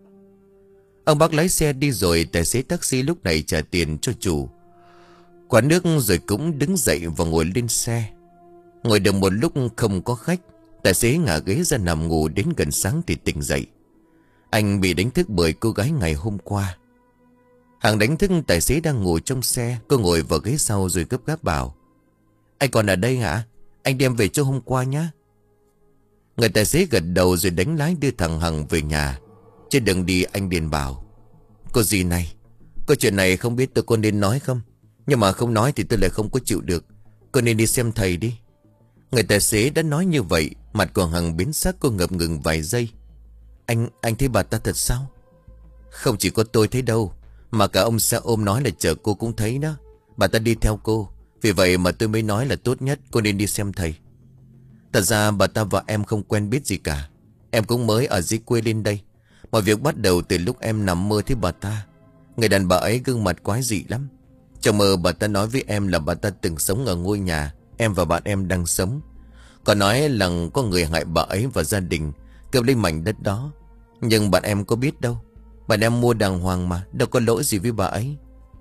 Ông bác lái xe đi rồi. Tài xế taxi lúc này trả tiền cho chủ quán nước rồi cũng đứng dậy và ngồi lên xe. Ngồi được một lúc không có khách, tài xế ngả ghế ra nằm ngủ đến gần sáng thì tỉnh dậy. Anh bị đánh thức bởi cô gái ngày hôm qua. Hằng đánh thức tài xế đang ngồi trong xe. Cô ngồi vào ghế sau rồi gấp gáp bảo: Anh còn ở đây hả? Anh đem về cho hôm qua nhé. Người tài xế gật đầu rồi đánh lái đưa thằng Hằng về nhà. Trên đường đi anh liền bảo: Cô gì này, câu chuyện này không biết tôi có nên nói không, nhưng mà không nói thì tôi lại không có chịu được. Cô nên đi xem thầy đi. Người tài xế đã nói như vậy. Mặt của Hằng biến sắc, cô ngập ngừng vài giây. Anh, anh thấy bà ta thật sao? Không chỉ có tôi thấy đâu, mà cả ông xe ôm nói là chở cô cũng thấy đó. Bà ta đi theo cô. Vì vậy mà tôi mới nói là tốt nhất cô nên đi xem thầy. Thật ra bà ta và em không quen biết gì cả. Em cũng mới ở dưới quê lên đây. Mọi việc bắt đầu từ lúc em nằm mơ thấy bà ta. Người đàn bà ấy gương mặt quái dị lắm. Trong mơ bà ta nói với em là bà ta từng sống ở ngôi nhà em và bạn em đang sống. Còn nói là có người hại bà ấy và gia đình, cướp lấy mảnh đất đó. Nhưng bạn em có biết đâu. Bạn em mua đàng hoàng mà, đâu có lỗi gì với bà ấy.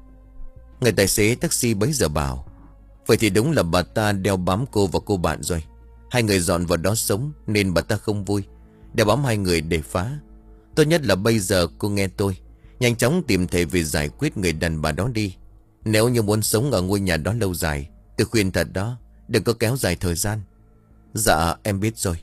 Người tài xế taxi bấy giờ bảo: Vậy thì đúng là bà ta đeo bám cô và cô bạn rồi. Hai người dọn vào đó sống nên bà ta không vui, đeo bám hai người để phá. Tốt nhất là bây giờ cô nghe tôi, nhanh chóng tìm thầy về giải quyết người đàn bà đó đi. Nếu như muốn sống ở ngôi nhà đó lâu dài, tôi khuyên thật đó, đừng có kéo dài thời gian. Dạ em biết rồi.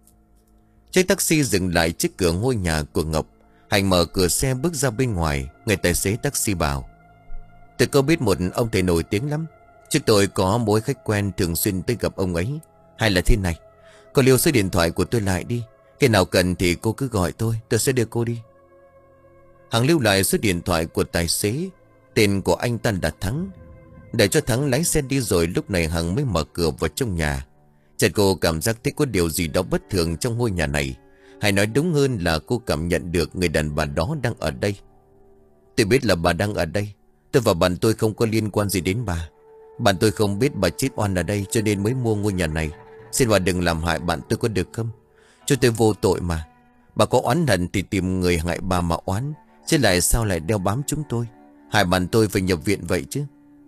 Chiếc taxi dừng lại trước cửa ngôi nhà của Ngọc. Hành mở cửa xe bước ra bên ngoài. Người tài xế taxi bảo: Tôi có biết một ông thầy nổi tiếng lắm. Trước tôi có mối khách quen thường xuyên tới gặp ông ấy. Hay là thế này, cô lưu số điện thoại của tôi lại đi. Khi nào cần thì cô cứ gọi tôi, tôi sẽ đưa cô đi. Hằng lưu lại số điện thoại của tài xế. Tên của anh ta là Thắng. Để cho Thắng lái xe đi rồi, lúc này Hằng mới mở cửa vào trong nhà. Chợt cô cảm giác thấy có điều gì đó bất thường trong ngôi nhà này. Hay nói đúng hơn là cô cảm nhận được người đàn bà đó đang ở đây. Tôi biết là bà đang ở đây. Tôi và bạn tôi không có liên quan gì đến bà. Bạn tôi không biết bà chết oan ở đây cho nên mới mua ngôi nhà này. Xin bà đừng làm hại bạn tôi có được không? Cho tôi vô tội mà. Bà có oán hận thì tìm người hại bà mà oán, chứ lại sao lại đeo bám chúng tôi, hại bạn tôi phải nhập viện vậy chứ.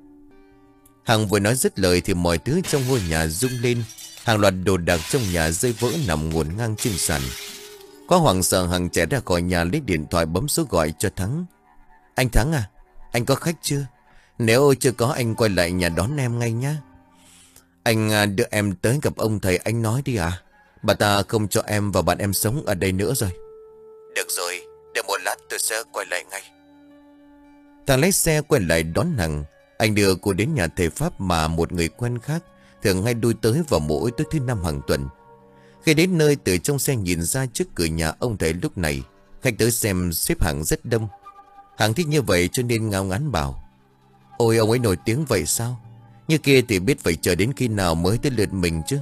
Hằng vừa nói dứt lời thì mọi thứ trong ngôi nhà rung lên. Hàng loạt đồ đạc trong nhà rơi vỡ nằm ngổn ngang trên sàn. Quá hoảng sợ, Hằng chạy ra khỏi nhà lấy điện thoại bấm số gọi cho Thắng. Anh Thắng à, anh có khách chưa? Nếu chưa có anh quay lại nhà đón em ngay nhá. Anh đưa em tới gặp ông thầy anh nói đi à. Bà ta không cho em và bạn em sống ở đây nữa rồi. Được rồi, để một lát tôi sẽ quay lại ngay. Thằng lái xe quay lại đón Hằng. Anh đưa cô đến nhà thầy Pháp mà một người quen khác thường hay đuôi tới vào mỗi tối thứ năm hàng tuần. Khi đến nơi, từ trong xe nhìn ra trước cửa nhà ông thầy lúc này khách tới xem xếp hàng rất đông. Hằng thích như vậy cho nên ngao ngán bảo: Ôi ông ấy nổi tiếng vậy sao? Như kia thì biết phải chờ đến khi nào mới tới lượt mình chứ.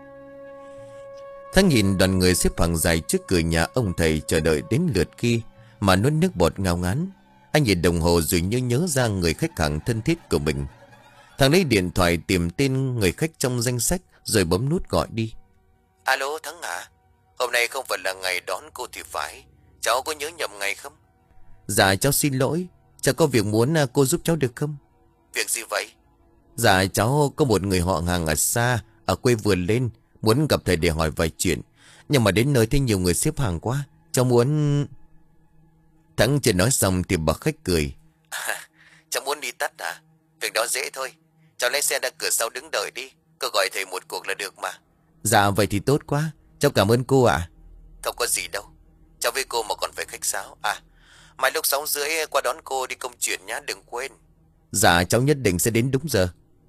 Thắng nhìn đoàn người xếp hàng dài trước cửa nhà ông thầy chờ đợi đến lượt khi mà nuốt nước bọt ngao ngán. Anh nhìn đồng hồ rồi như nhớ ra người khách hàng thân thiết của mình. Thằng lấy điện thoại tìm tên người khách trong danh sách rồi bấm nút gọi đi. Alo Thắng à, hôm nay không phải là ngày đón cô thì phải. Cháu có nhớ nhầm ngày không? Dạ cháu xin lỗi. Cháu có việc muốn cô giúp cháu được không? Việc gì vậy? Dạ cháu có một người họ hàng ở xa, ở quê vừa lên, muốn gặp thầy để hỏi vài chuyện. Nhưng mà đến nơi thấy nhiều người xếp hàng quá, cháu muốn... Thắng chưa nói xong thì bà khách cười. À, cháu muốn đi tắt à? Việc đó dễ thôi. Cháu lấy xe ra cửa sau đứng đợi đi. Cô gọi thầy một cuộc là được mà. Dạ vậy thì tốt quá. Cháu cảm ơn cô ạ. Không có gì đâu. Cháu với cô mà còn phải khách sáo. À, mai lúc sáu rưỡi qua đón cô đi công chuyện nhá, đừng quên. Dạ cháu nhất định sẽ đến đúng giờ.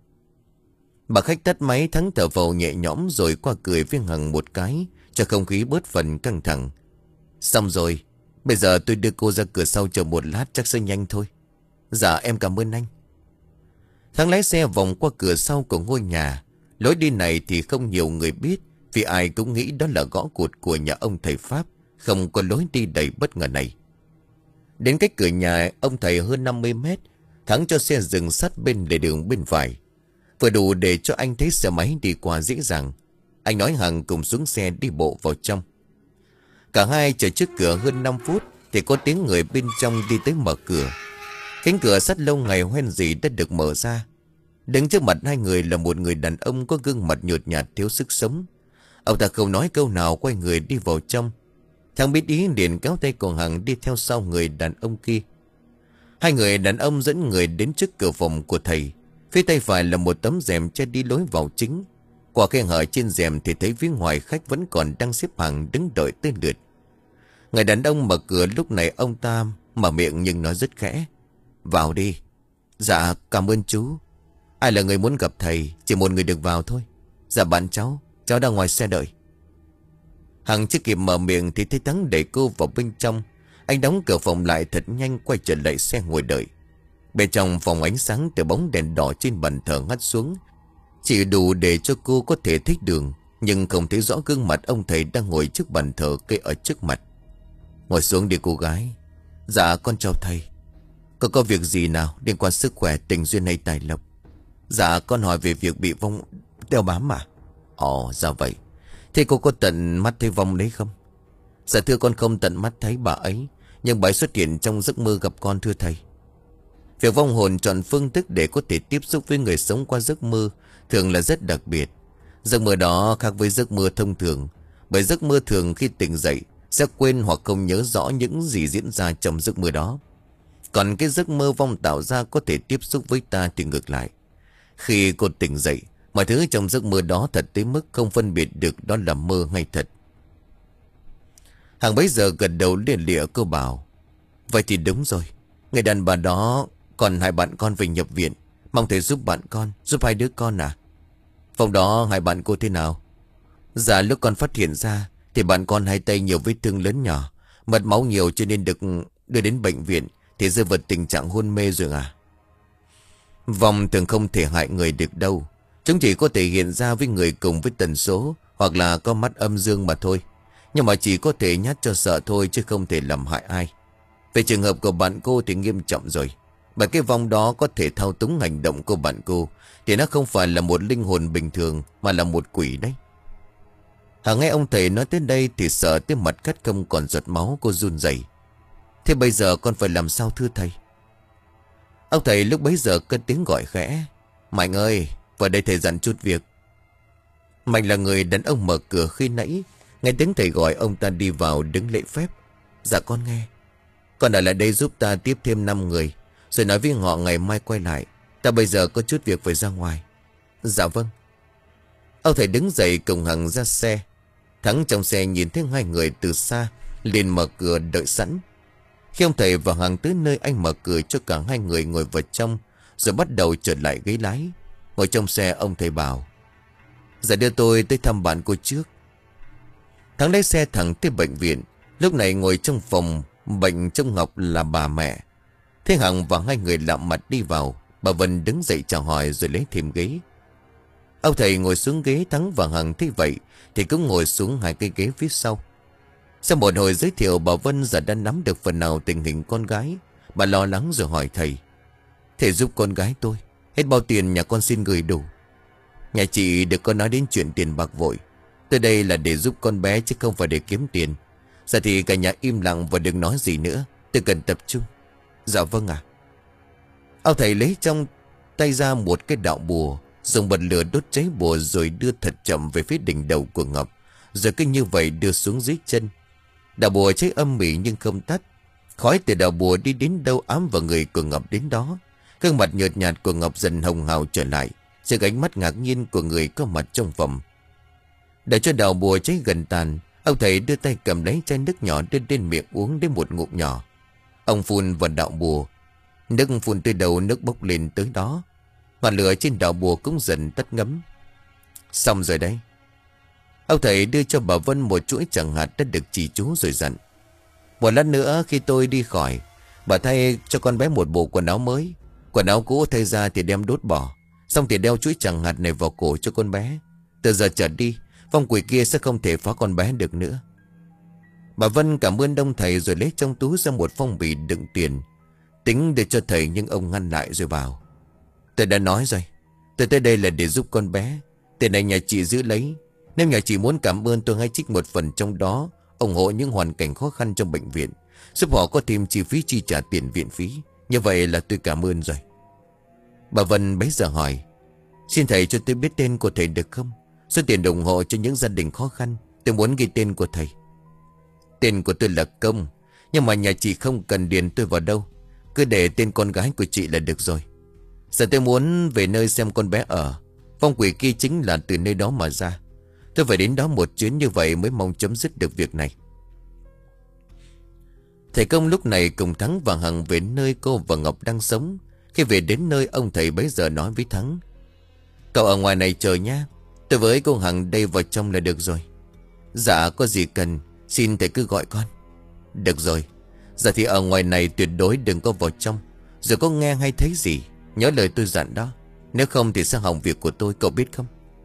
Bà khách tắt máy. Thắng thở phào nhẹ nhõm rồi qua cười với Hằng một cái cho không khí bớt phần căng thẳng. Xong rồi, bây giờ tôi đưa cô ra cửa sau chờ một lát, chắc sẽ nhanh thôi. Dạ em cảm ơn anh. Thắng lái xe vòng qua cửa sau của ngôi nhà. Lối đi này thì không nhiều người biết, vì ai cũng nghĩ đó là gõ cụt của nhà ông thầy Pháp. Không có lối đi đầy bất ngờ này. Đến cách cửa nhà ông thầy hơn năm mươi mét, Thắng cho xe dừng sát bên lề đường bên phải, vừa đủ để cho anh thấy xe máy đi qua dễ dàng. Anh nói Hằng cùng xuống xe đi bộ vào trong. Cả hai chờ trước cửa hơn năm phút thì có tiếng người bên trong đi tới mở cửa. Cánh cửa sắt lâu ngày hoen gì đã được mở ra. Đứng trước mặt hai người là một người đàn ông có gương mặt nhợt nhạt thiếu sức sống. Ông ta không nói câu nào, quay người đi vào trong. Thằng biết ý liền kéo tay của Hằng đi theo sau người đàn ông kia. Hai người đàn ông dẫn người đến trước cửa phòng của thầy. Phía tay phải là một tấm rèm che đi lối vào chính. Qua khe hở trên rèm thì thấy phía ngoài khách vẫn còn đang xếp hàng đứng đợi tới lượt. Người đàn ông mở cửa, lúc này ông ta mở miệng nhưng nói rất khẽ: "Vào đi." "Dạ cảm ơn chú." "Ai là người muốn gặp thầy?" "Chỉ một người được vào thôi." "Dạ bạn cháu, cháu đang ngoài xe đợi." Hằng chưa kịp mở miệng thì thấy Thắng đẩy cô vào bên trong. Anh đóng cửa phòng lại thật nhanh, quay trở lại xe ngồi đợi. Bên trong phòng ánh sáng từ bóng đèn đỏ trên bàn thờ ngắt xuống, chỉ đủ để cho cô có thể thấy đường, nhưng không thấy rõ gương mặt ông thầy đang ngồi trước bàn thờ cây ở trước mặt. "Ngồi xuống đi cô gái." "Dạ con chào thầy." "Có có việc gì nào liên quan sức khỏe, tình duyên hay tài lộc?" "Dạ con hỏi về việc bị vong đeo bám mà." "Ồ ra vậy. Thế cô có tận mắt thấy vong đấy không?" "Dạ thưa con không tận mắt thấy bà ấy, nhưng bà ấy xuất hiện trong giấc mơ gặp con thưa thầy." Việc vong hồn chọn phương thức để có thể tiếp xúc với người sống qua giấc mơ thường là rất đặc biệt. Giấc mơ đó khác với giấc mơ thông thường, bởi giấc mơ thường khi tỉnh dậy sẽ quên hoặc không nhớ rõ những gì diễn ra trong giấc mơ đó. Còn cái giấc mơ vong tạo ra có thể tiếp xúc với ta thì ngược lại. Khi cô tỉnh dậy, mọi thứ trong giấc mơ đó thật tới mức không phân biệt được đó là mơ hay thật. Hằng bấy giờ gật đầu lia lịa, cô bảo: "Vậy thì đúng rồi. Người đàn bà đó còn hai bạn con về nhập viện. Mong thầy giúp bạn con, giúp hai đứa con à?" "Phòng đó hai bạn cô thế nào?" "Dạ lúc con phát hiện ra thì bạn con hai tay nhiều vết thương lớn nhỏ, mất máu nhiều cho nên được đưa đến bệnh viện thì rơi vào tình trạng hôn mê rồi à." "Vong thường không thể hại người được đâu. Chúng chỉ có thể hiện ra với người cùng với tần số, hoặc là có mắt âm dương mà thôi. Nhưng mà chỉ có thể nhát cho sợ thôi, chứ không thể làm hại ai. Về trường hợp của bạn cô thì nghiêm trọng rồi. Bởi cái vong đó có thể thao túng hành động của bạn cô, thì nó không phải là một linh hồn bình thường, mà là một quỷ đấy." Hằng nghe ông thầy nói tới đây thì sợ tới mặt cắt không còn giọt máu, cô run rẩy. "Thế bây giờ con phải làm sao thưa thầy?" Ông thầy lúc bấy giờ cất tiếng gọi khẽ: "Mạnh ơi, vào đây thầy dặn chút việc." Mạnh là người đàn ông mở cửa khi nãy. Nghe tiếng thầy gọi, ông ta đi vào đứng lễ phép. "Dạ con nghe." "Con ở lại đây giúp ta tiếp thêm năm người, rồi nói với họ ngày mai quay lại. Ta bây giờ có chút việc phải ra ngoài." "Dạ vâng." Ông thầy đứng dậy cùng Hằng ra xe. Thắng trong xe nhìn thấy hai người từ xa, liền mở cửa đợi sẵn. Khi ông thầy và Hằng tới nơi, anh mở cửa cho cả hai người ngồi vào trong, rồi bắt đầu trở lại ghế lái. Ngồi trong xe, ông thầy bảo: "Dạ đưa tôi tới thăm bạn cô trước." Thắng lái xe thẳng tới bệnh viện. Lúc này ngồi trong phòng bệnh trông Ngọc là bà mẹ. Thế Hằng và hai người lạ mặt đi vào. Bà Vân đứng dậy chào hỏi rồi lấy thêm ghế. Ông thầy ngồi xuống ghế. Thắng và Hằng thấy vậy thì cũng ngồi xuống hai cái ghế phía sau. Sau một hồi giới thiệu, bà Vân giờ đã nắm được phần nào tình hình con gái. Bà lo lắng rồi hỏi thầy: "Thầy giúp con gái tôi, hết bao tiền nhà con xin gửi đủ?" "Nhà chị đừng có nói đến chuyện tiền bạc vội. Tới đây là để giúp con bé chứ không phải để kiếm tiền. Giờ thì cả nhà im lặng và đừng nói gì nữa. Tôi cần tập trung." "Dạ vâng ạ." Ông thầy lấy trong tay ra một cái đạo bùa, dùng bật lửa đốt cháy bùa rồi đưa thật chậm về phía đỉnh đầu của Ngọc, rồi cứ như vậy đưa xuống dưới chân. Đạo bùa cháy âm mỉ nhưng không tắt. Khói từ đạo bùa đi đến đâu ám vào người của Ngọc đến đó. Gương mặt nhợt nhạt của Ngọc dần hồng hào trở lại, sự ánh mắt ngạc nhiên của người có mặt trong phòng. Để cho đạo bùa cháy gần tàn, ông thầy đưa tay cầm lấy chai nước nhỏ đưa lên miệng uống đến một ngụm nhỏ. Ông phun vào đạo bùa. Nước phun tới đầu, nước bốc lên tới đó. Ngọn lửa trên đạo bùa cũng dần tắt ngấm. Xong rồi đấy. Ông thầy đưa cho bà Vân một chuỗi chẳng hạt đã được chỉ chú rồi dặn: "Một lát nữa khi tôi đi khỏi, bà thay cho con bé một bộ quần áo mới. Quần áo cũ thay ra thì đem đốt bỏ. Xong thì đeo chuỗi chẳng hạt này vào cổ cho con bé. Từ giờ trở đi, vong quỷ kia sẽ không thể phá con bé được nữa." Bà Vân cảm ơn ông thầy rồi lấy trong túi ra một phong bì đựng tiền. tính để cho thầy nhưng ông ngăn lại rồi bảo: Tôi đã nói rồi, tôi tới đây là để giúp con bé. Tiền này nhà chị giữ lấy. Nếu nhà chị muốn cảm ơn tôi hãy trích một phần trong đó, ủng hộ những hoàn cảnh khó khăn trong bệnh viện, giúp họ có thêm chi phí chi trả tiền viện phí. Như vậy là tôi cảm ơn rồi. Bà Vân bấy giờ hỏi: Xin thầy cho tôi biết tên của thầy được không? Số tiền ủng hộ cho những gia đình khó khăn, tôi muốn ghi tên của thầy. Tên của tôi là Công, nhưng mà nhà chị không cần điền tôi vào đâu, cứ để tên con gái của chị là được rồi. Giờ tôi muốn về nơi xem con bé ở. Phong quỷ kia chính là từ nơi đó mà ra. Tôi phải đến đó một chuyến, như vậy mới mong chấm dứt được việc này. Thầy Công lúc này cùng Thắng và Hằng về nơi cô và Ngọc đang sống. Khi về đến nơi, ông thầy bấy giờ nói với Thắng: Cậu ở ngoài này chờ nha, tôi với cô Hằng đây vào trong là được rồi. Dạ, có gì cần xin thầy cứ gọi con. Được rồi. Giờ thì ở ngoài này tuyệt đối đừng có vào trong. Rồi có nghe hay thấy gì, nhớ lời tôi dặn đó. Nếu không thì sẽ hỏng việc của tôi, cậu biết không?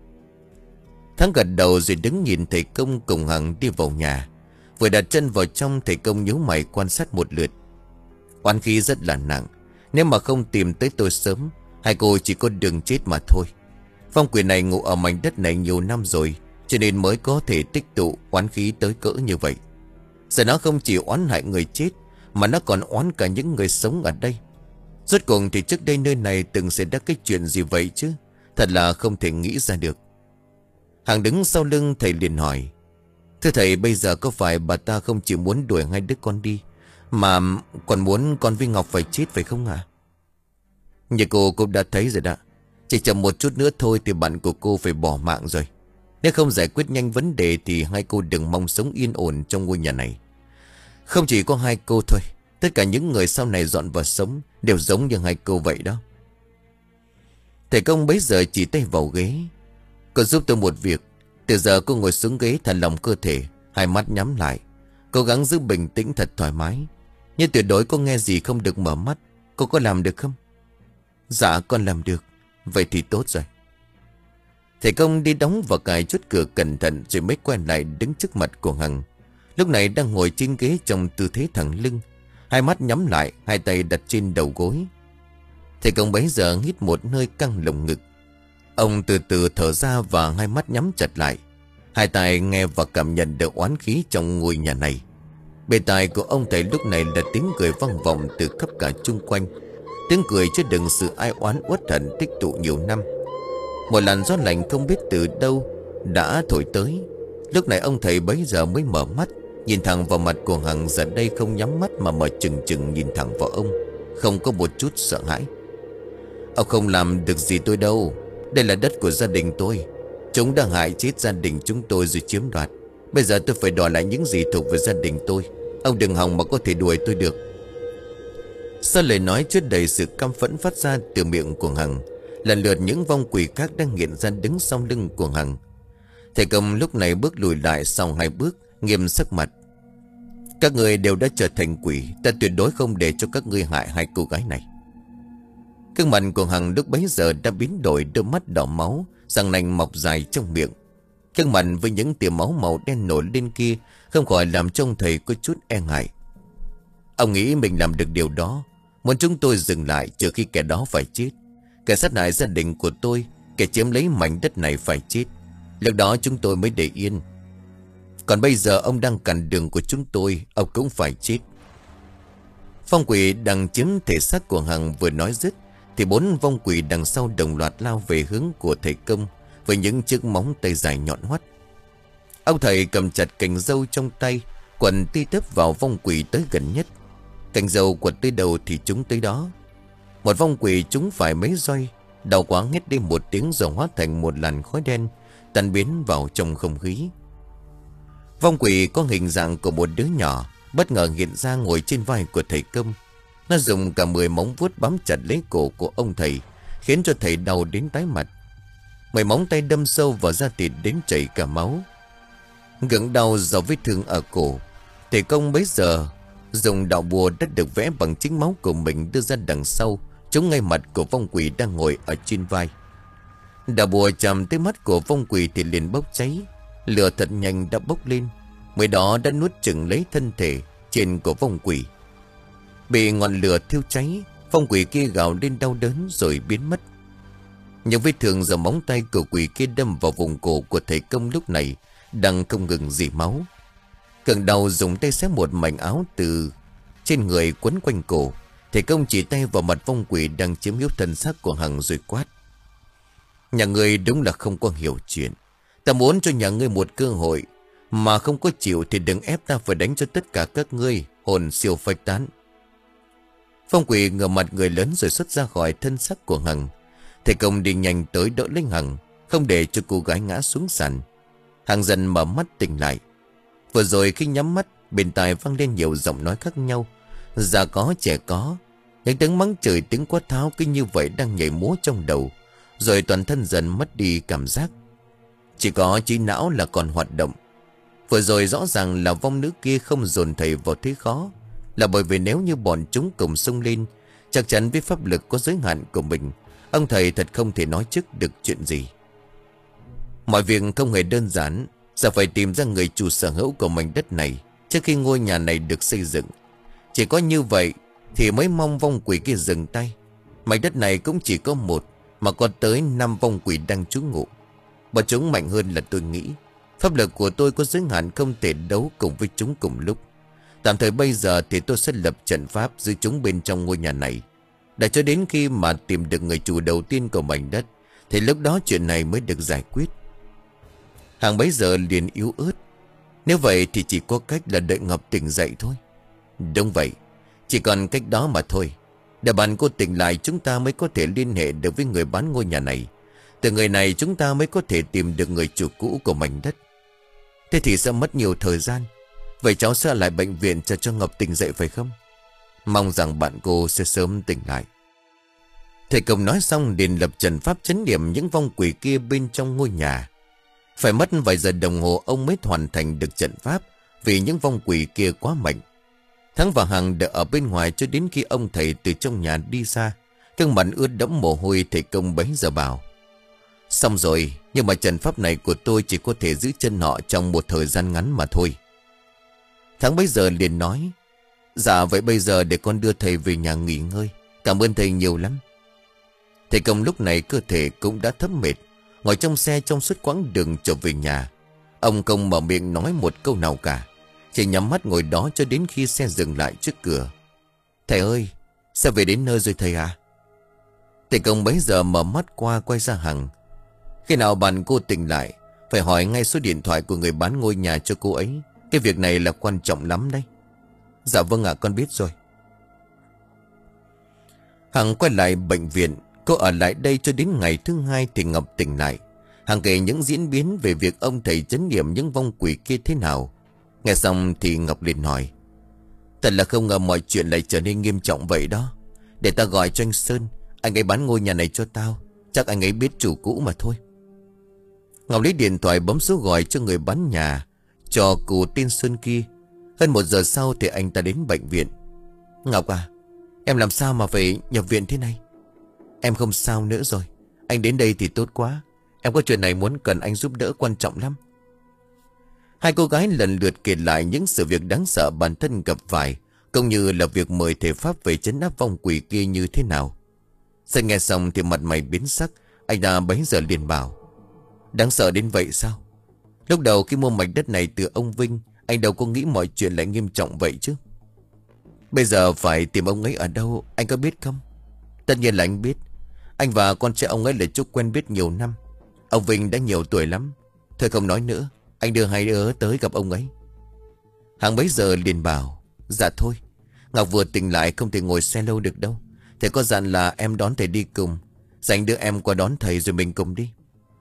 Thắng gật đầu rồi đứng nhìn thầy Công cùng Hằng đi vào nhà. Vừa đặt chân vào trong, thầy Công nhíu mày quan sát một lượt. Oán khí rất là nặng. Nếu mà không tìm tới tôi sớm, hai cô chỉ có đường chết mà thôi. Phong quỷ này ngủ ở mảnh đất này nhiều năm rồi, cho nên mới có thể tích tụ oán khí tới cỡ như vậy. Giờ nó không chỉ oán hại người chết, mà nó còn oán cả những người sống ở đây. Rốt cuộc thì trước đây nơi này từng xảy ra cái chuyện gì vậy chứ? Thật là không thể nghĩ ra được. Hằng đứng sau lưng thầy liền hỏi: Thưa thầy, bây giờ có phải bà ta không chỉ muốn đuổi hai đứa con đi, mà còn muốn con với Ngọc phải chết phải không ạ? Như cô cũng đã thấy rồi đó. Chỉ chậm một chút nữa thôi thì bạn của cô phải bỏ mạng rồi. Nếu không giải quyết nhanh vấn đề thì hai cô đừng mong sống yên ổn trong ngôi nhà này. Không chỉ có hai cô thôi, tất cả những người sau này dọn vào sống đều giống như hai cô vậy đó. Thầy Công bấy giờ chỉ tay vào ghế: Cô giúp tôi một việc. Từ giờ cô ngồi xuống ghế, thả lỏng cơ thể, hai mắt nhắm lại, cố gắng giữ bình tĩnh thật thoải mái. Nhưng tuyệt đối có nghe gì không được mở mắt. Cô có làm được không? Dạ con làm được. Vậy thì tốt rồi. Thầy Công đi đóng và cài chốt cửa cẩn thận rồi mới quay lại đứng trước mặt của Hằng. Lúc này đang ngồi trên ghế trong tư thế thẳng lưng, hai mắt nhắm lại, hai tay đặt trên đầu gối. Thầy Công bấy giờ hít một hơi căng lồng ngực. Ông từ từ thở ra và hai mắt nhắm chặt lại. Hai tay nghe và cảm nhận được oán khí trong ngôi nhà này. Bề tai của ông thầy lúc này là tiếng cười vang vọng từ khắp cả chung quanh. Tiếng cười chứa đựng sự ai oán uất hận tích tụ nhiều năm. Một làn gió lạnh không biết từ đâu đã thổi tới. Lúc này ông thầy bấy giờ mới mở mắt, nhìn thẳng vào mặt của Hằng. Giờ đây không nhắm mắt mà mở trừng trừng nhìn thẳng vào ông, không có một chút sợ hãi. Ông không làm được gì tôi đâu. Đây là đất của gia đình tôi. Chúng đã hại chết gia đình chúng tôi rồi chiếm đoạt. Bây giờ tôi phải đòi lại những gì thuộc về gia đình tôi. Ông đừng hòng mà có thể đuổi tôi được. Sau lời nói chứa đầy sự căm phẫn phát ra từ miệng của Hằng, lần lượt những vong quỷ khác đang hiện ra đứng sau lưng của Hằng. Thầy Công lúc này bước lùi lại sau hai bước, nghiêm sắc mặt: Các người đều đã trở thành quỷ. Ta tuyệt đối không để cho các ngươi hại hai cô gái này. Gương mặt của Hằng lúc bấy giờ đã biến đổi, đôi mắt đỏ máu, răng nanh mọc dài trong miệng. Gương mặt với những tia máu màu đen nổi lên kia không khỏi làm trông thầy có chút e ngại. Ông nghĩ mình làm được điều đó, muốn chúng tôi dừng lại chờ khi kẻ đó phải chết. Kẻ sát hại gia đình của tôi, kẻ chiếm lấy mảnh đất này phải chết. Lúc đó chúng tôi mới để yên. Còn bây giờ ông đang cản đường của chúng tôi, ông cũng phải chết. Phong quỷ đang chiếm thể xác của Hằng vừa nói dứt thì bốn vong quỷ đằng sau đồng loạt lao về hướng của thầy Công với những chiếc móng tay dài nhọn hoắt. Ông thầy cầm chặt cành râu trong tay, quần ti tấp vào vong quỷ tới gần nhất. Cành râu quật tới đầu thì chúng tới đó. Một vong quỷ chúng phải mấy roi, đau quá hét đi một tiếng rồi hóa thành một làn khói đen tan biến vào trong không khí. Vong quỷ có hình dạng của một đứa nhỏ bất ngờ hiện ra ngồi trên vai của thầy Công. Nó dùng cả mười móng vuốt bám chặt lấy cổ của ông thầy, khiến cho thầy đau đến tái mặt. Mười móng tay đâm sâu vào da thịt đến chảy cả máu. Gượng đau do vết thương ở cổ, thầy Công bấy giờ dùng đạo bùa đã được vẽ bằng chính máu của mình đưa ra đằng sau, chống ngay mặt của vong quỷ đang ngồi ở trên vai. Đạo bùa chạm tới mắt của vong quỷ thì liền bốc cháy. Lửa thật nhanh đã bốc lên, mới đó đã nuốt chửng lấy thân thể trên của vong quỷ. bị ngọn lửa thiêu cháy. Phong quỷ kia gào lên đau đớn rồi biến mất. Những vết thương do móng tay của quỷ kia đâm vào vùng cổ của thầy Công lúc này đang không ngừng rỉ máu. Cường đầu dùng tay xé một mảnh áo từ trên người quấn quanh cổ. Thầy Công chỉ tay vào mặt vong quỷ đang chiếm hữu thân xác của Hằng rồi quát: nhà ngươi đúng là không có hiểu chuyện. Ta muốn cho nhà ngươi một cơ hội, mà không có chịu thì đừng ép ta phải đánh cho tất cả các ngươi hồn siêu phách tán. Phong quỷ ngửa mặt người lớn rồi xuất ra khỏi thân xác của Hằng. Thầy Công đi nhanh tới đỡ lấy Hằng, không để cho cô gái ngã xuống sàn. Hằng dần mở mắt tỉnh lại. Vừa rồi khi nhắm mắt, bên tai vang lên nhiều giọng nói khác nhau. Già có trẻ có, những tiếng mắng chửi, tiếng quát tháo cứ như vậy đang nhảy múa trong đầu. Rồi toàn thân dần mất đi cảm giác. Chỉ có trí não là còn hoạt động. Vừa rồi rõ ràng là vong nữ kia không dồn thầy vào thế khó, là bởi vì nếu như bọn chúng cùng xông lên, chắc chắn với pháp lực có giới hạn của mình, ông thầy thật không thể nói trước được chuyện gì. Mọi việc không hề đơn giản. Giờ phải tìm ra người chủ sở hữu của mảnh đất này trước khi ngôi nhà này được xây dựng. Chỉ có như vậy thì mới mong vong quỷ kia dừng tay. Mảnh đất này cũng chỉ có một, mà có tới năm vong quỷ đang trú ngụ. Bọn chúng mạnh hơn là tôi nghĩ. Pháp lực của tôi có giới hạn, không thể đấu cùng với chúng cùng lúc. Tạm thời bây giờ thì tôi sẽ lập trận pháp giữ chúng bên trong ngôi nhà này, để cho đến khi mà tìm được người chủ đầu tiên của mảnh đất, thì lúc đó chuyện này mới được giải quyết. Hàng bấy giờ liền yếu ớt: nếu vậy thì chỉ có cách là đợi Ngọc tỉnh dậy thôi. Đúng vậy, chỉ còn cách đó mà thôi. Để bạn cô tỉnh lại, chúng ta mới có thể liên hệ được với người bán ngôi nhà này. Từ người này chúng ta mới có thể tìm được người chủ cũ của mảnh đất. Thế thì sẽ mất nhiều thời gian. Vậy cháu sẽ lại bệnh viện cho cho Ngọc tỉnh dậy phải không? Mong rằng bạn cô sẽ sớm tỉnh lại. Thầy Công nói xong liền lập trận pháp trấn điểm những vong quỷ kia bên trong ngôi nhà. Phải mất vài giờ đồng hồ ông mới hoàn thành được trận pháp, vì những vong quỷ kia quá mạnh. Thắng và Hằng đợi ở bên ngoài cho đến khi ông thầy từ trong nhà đi ra. Cơn mặt ướt đẫm mồ hôi. Thầy Công bấy giờ bảo: xong rồi, nhưng mà trận pháp này của tôi chỉ có thể giữ chân họ trong một thời gian ngắn mà thôi. Thắng bấy giờ liền nói: dạ vậy bây giờ để con đưa thầy về nhà nghỉ ngơi. Cảm ơn thầy nhiều lắm. Thầy Công lúc này cơ thể cũng đã thấm mệt, ngồi trong xe trong suốt quãng đường trở về nhà. Ông không mở miệng nói một câu nào cả, chỉ nhắm mắt ngồi đó cho đến khi xe dừng lại trước cửa. Thầy ơi, xe về đến nơi rồi thầy à? Thầy Công bấy giờ mở mắt qua quay ra Hằng: khi nào bạn cô tỉnh lại, phải hỏi ngay số điện thoại của người bán ngôi nhà cho cô ấy. Cái việc này là quan trọng lắm đấy. Dạ vâng ạ, con biết rồi. Hằng quay lại bệnh viện. Cô ở lại đây cho đến ngày thứ hai thì Ngọc tỉnh lại. Hằng kể những diễn biến về việc ông thầy trấn điểm những vong quỷ kia thế nào. Nghe xong thì Ngọc liền hỏi: thật là không ngờ mọi chuyện lại trở nên nghiêm trọng vậy đó. Để ta gọi cho anh Sơn, anh ấy bán ngôi nhà này cho tao. Chắc anh ấy biết chủ cũ mà thôi. Ngọc lấy điện thoại bấm số gọi cho người bán nhà, cho cụ tên Sơn kia. Hơn một giờ sau thì anh ta đến bệnh viện. Ngọc à, em làm sao mà phải nhập viện thế này? Em không sao nữa rồi. Anh đến đây thì tốt quá. Em có chuyện này muốn cần anh giúp đỡ quan trọng lắm. Hai cô gái lần lượt kể lại những sự việc đáng sợ bản thân gặp phải, cũng như là việc mời thầy pháp về trấn áp vong quỷ kia như thế nào. Sơn nghe xong thì mặt mày biến sắc. Anh ta bấy giờ liền bảo: đáng sợ đến vậy sao? Lúc đầu khi mua mảnh đất này từ ông Vinh, anh đâu có nghĩ mọi chuyện lại nghiêm trọng vậy chứ. Bây giờ phải tìm ông ấy ở đâu, anh có biết không? Tất nhiên là anh biết. Anh và con trai ông ấy là chúc quen biết nhiều năm. Ông Vinh đã nhiều tuổi lắm. Thôi không nói nữa, anh đưa hai đứa tới gặp ông ấy. Hằng bấy giờ liền bảo: dạ thôi, Ngọc vừa tỉnh lại không thể ngồi xe lâu được đâu. Thầy có dặn là em đón thầy đi cùng. Dành đưa em qua đón thầy rồi mình cùng đi.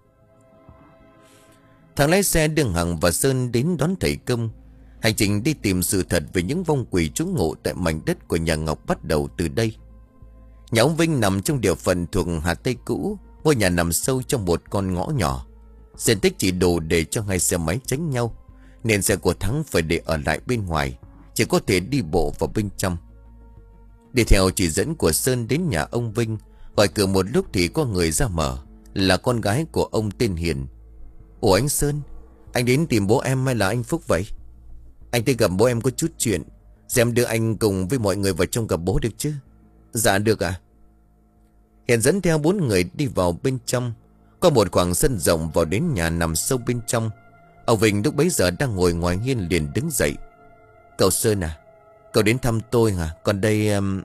Thằng lái xe đưa Hằng và Sơn đến đón thầy Công. Hành trình đi tìm sự thật về những vong quỷ trú ngụ tại mảnh đất của nhà Ngọc bắt đầu từ đây. Nhà ông Vinh nằm trong địa phận thuộc Hà Tây cũ. Ngôi nhà nằm sâu trong một con ngõ nhỏ, diện tích chỉ đủ để cho hai xe máy tránh nhau, nên xe của Thắng phải để ở lại bên ngoài, chỉ có thể đi bộ vào bên trong. Đi theo chỉ dẫn của Sơn đến nhà ông Vinh, gọi cửa một lúc thì có người ra mở, là con gái của ông tên Hiền. Ủa anh Sơn, anh đến tìm bố em hay là anh Phúc vậy? Anh tới gặp bố em có chút chuyện. Xem đưa anh cùng với mọi người vào trong gặp bố được chứ? Dạ được ạ. Hiền dẫn theo bốn người đi vào bên trong. Có một khoảng sân rộng vào đến nhà nằm sâu bên trong. Ông Vinh lúc bấy giờ đang ngồi ngoài hiên liền đứng dậy. Cậu Sơn à, cậu đến thăm tôi hả? Còn đây... Um...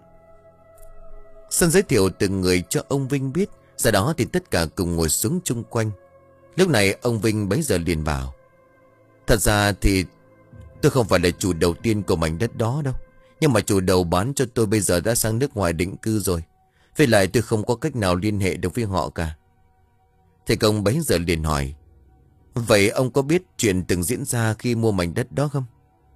Sơn giới thiệu từng người cho ông Vinh biết. Sau đó thì tất cả cùng ngồi xuống chung quanh. Lúc này ông Vinh bấy giờ liền bảo: Thật ra thì tôi không phải là chủ đầu tiên của mảnh đất đó đâu. Nhưng mà chủ đầu bán cho tôi bây giờ đã sang nước ngoài định cư rồi. Với lại tôi không có cách nào liên hệ được với họ cả. Thầy công bấy giờ liền hỏi: Vậy ông có biết chuyện từng diễn ra khi mua mảnh đất đó không?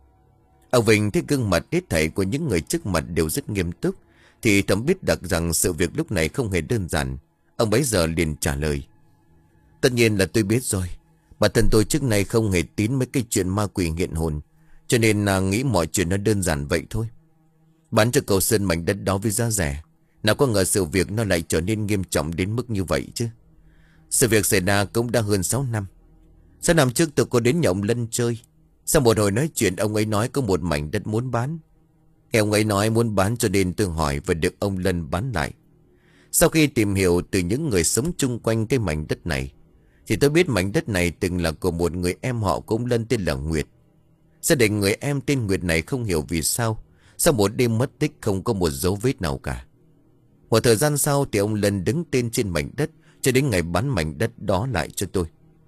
Ông Vinh thấy gương mặt hết thảy của những người trước mặt đều rất nghiêm túc, thì thầm biết được rằng sự việc lúc này không hề đơn giản. Ông bấy giờ liền trả lời: Tất nhiên là tôi biết rồi. Bản thân tôi trước nay không hề tín mấy cái chuyện ma quỷ hiện hồn, cho nên là nghĩ mọi chuyện nó đơn giản vậy thôi. Bán cho cậu Sơn mảnh đất đó với giá rẻ, nào có ngờ sự việc nó lại trở nên nghiêm trọng đến mức như vậy chứ. Sự việc xảy ra cũng đã hơn sáu năm. Sáu năm trước tôi có đến nhà ông Lân chơi. Sau một hồi nói chuyện, ông ấy nói có một mảnh đất muốn bán. Nghe ông ấy nói muốn bán cho nên tôi hỏi và được ông Lân bán lại. Sau khi tìm hiểu từ những người sống chung quanh cái mảnh đất này, thì tôi biết mảnh đất này từng là của một người em họ của ông Lân tên là Nguyệt. Gia đình người em tên Nguyệt này không hiểu vì sao sau một đêm mất tích không có một dấu vết nào cả. Một thời gian sau thì ông Lân đứng tên trên mảnh đất cho đến ngày bán mảnh đất đó lại cho tôi.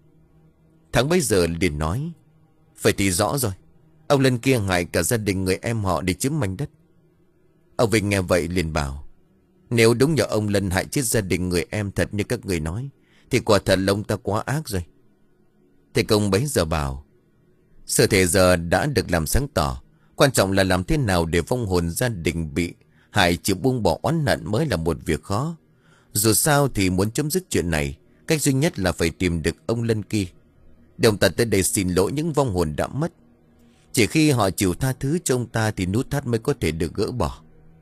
Thắng bấy giờ liền nói: Vậy thì rõ rồi, ông Lân kia hại cả gia đình người em họ để chiếm mảnh đất. Ông Vinh nghe vậy liền bảo: Nếu đúng nhờ ông Lân hại chết gia đình người em thật như các người nói, thì quả thật là ông ta quá ác rồi. Thầy công bấy giờ bảo: Sự thể giờ đã được làm sáng tỏ. Quan trọng là làm thế nào để vong hồn gia đình bị hại chịu buông bỏ oán hận mới là một việc khó. Dù sao thì muốn chấm dứt chuyện này, cách duy nhất là phải tìm được ông Lân kia. Đồng tật tới đây xin lỗi những vong hồn đã mất. Chỉ khi họ chịu tha thứ cho ông ta thì nút thắt mới có thể được gỡ bỏ.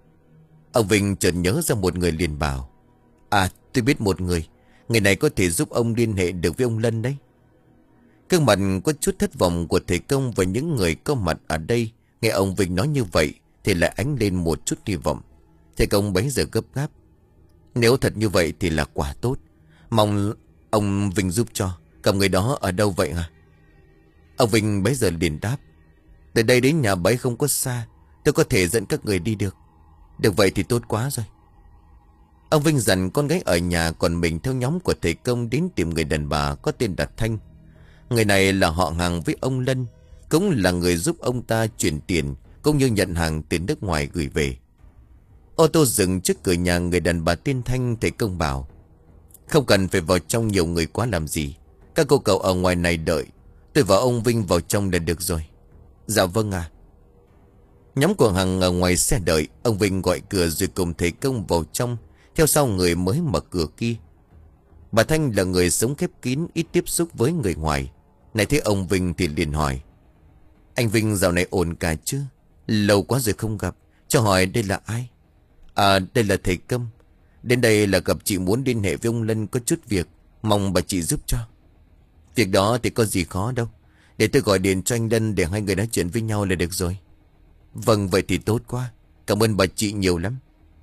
Ông Vinh chợt nhớ ra một người liền bảo: À, tôi biết một người. Người này có thể giúp ông liên hệ được với ông Lân đấy. Gương mặt có chút thất vọng của thầy công và những người có mặt ở đây nghe ông Vinh nói như vậy thì lại ánh lên một chút hy vọng. Thầy công bấy giờ gấp gáp: Nếu thật như vậy thì là quả tốt. Mong ông Vinh giúp cho. Cầm người đó ở đâu vậy hả? Ông Vinh bấy giờ liền đáp: Từ đây đến nhà bấy không có xa, tôi có thể dẫn các người đi được. Được vậy thì tốt quá rồi. Ông Vinh dặn con gái ở nhà, còn mình theo nhóm của thầy công đến tìm người đàn bà có tên là Thanh. Người này là họ hàng với ông Lân, cũng là người giúp ông ta chuyển tiền cũng như nhận hàng từ nước ngoài gửi về. Ô tô dừng trước cửa nhà người đàn bà tên Thanh. Thầy công bảo: Không cần phải vào trong nhiều người quá làm gì. Các cô cậu ở ngoài này đợi, tôi và ông Vinh vào trong là được rồi. Dạ vâng à. Nhóm của Hằng ở ngoài xe đợi. Ông Vinh gọi cửa rồi cùng thầy công vào trong, theo sau người mới mở cửa kia. Bà Thanh là người sống khép kín, ít tiếp xúc với người ngoài. Này thấy ông Vinh thì liền hỏi: Anh Vinh dạo này ổn cả chứ? Lâu quá rồi không gặp. Cho hỏi đây là ai? À, đây là thầy Câm. Đến đây là gặp chị, muốn liên hệ với ông Lân có chút việc, mong bà chị giúp cho. Việc đó thì có gì khó đâu. Để tôi gọi điện cho anh Lân để hai người nói chuyện với nhau là được rồi. Vâng, vậy thì tốt quá. Cảm ơn bà chị nhiều lắm.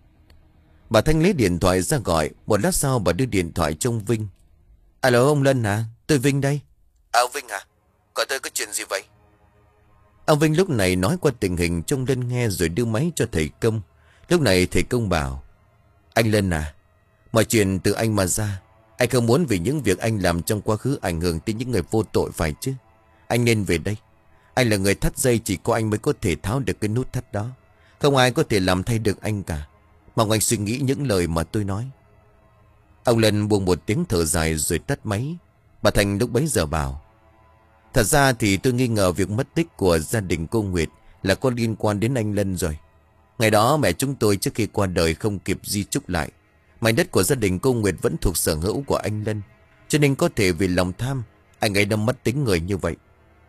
Bà Thanh lấy điện thoại ra gọi. Một lát sau bà đưa điện thoại cho ông Vinh. Alo, ông Lân hả? Tôi Vinh đây. À, ông Vinh hả? Gọi tôi có chuyện gì vậy? Ông Vinh lúc này nói qua tình hình cho ông Lân nghe rồi đưa máy cho thầy Công. Lúc này thầy Công bảo: Anh Lân à, mọi chuyện từ anh mà ra. Anh không muốn vì những việc anh làm trong quá khứ ảnh hưởng tới những người vô tội phải chứ. Anh nên về đây. Anh là người thắt dây, chỉ có anh mới có thể tháo được cái nút thắt đó. Không ai có thể làm thay được anh cả. Mong anh suy nghĩ những lời mà tôi nói. Ông Lân buông một tiếng thở dài rồi tắt máy. Bà Thành lúc bấy giờ bảo: Thật ra thì tôi nghi ngờ việc mất tích của gia đình cô Nguyệt là có liên quan đến anh Lân rồi. Ngày đó mẹ chúng tôi trước khi qua đời không kịp di chúc lại. Mảnh đất của gia đình cô Nguyệt vẫn thuộc sở hữu của anh Lân, cho nên có thể vì lòng tham anh ấy đã mất tính người như vậy.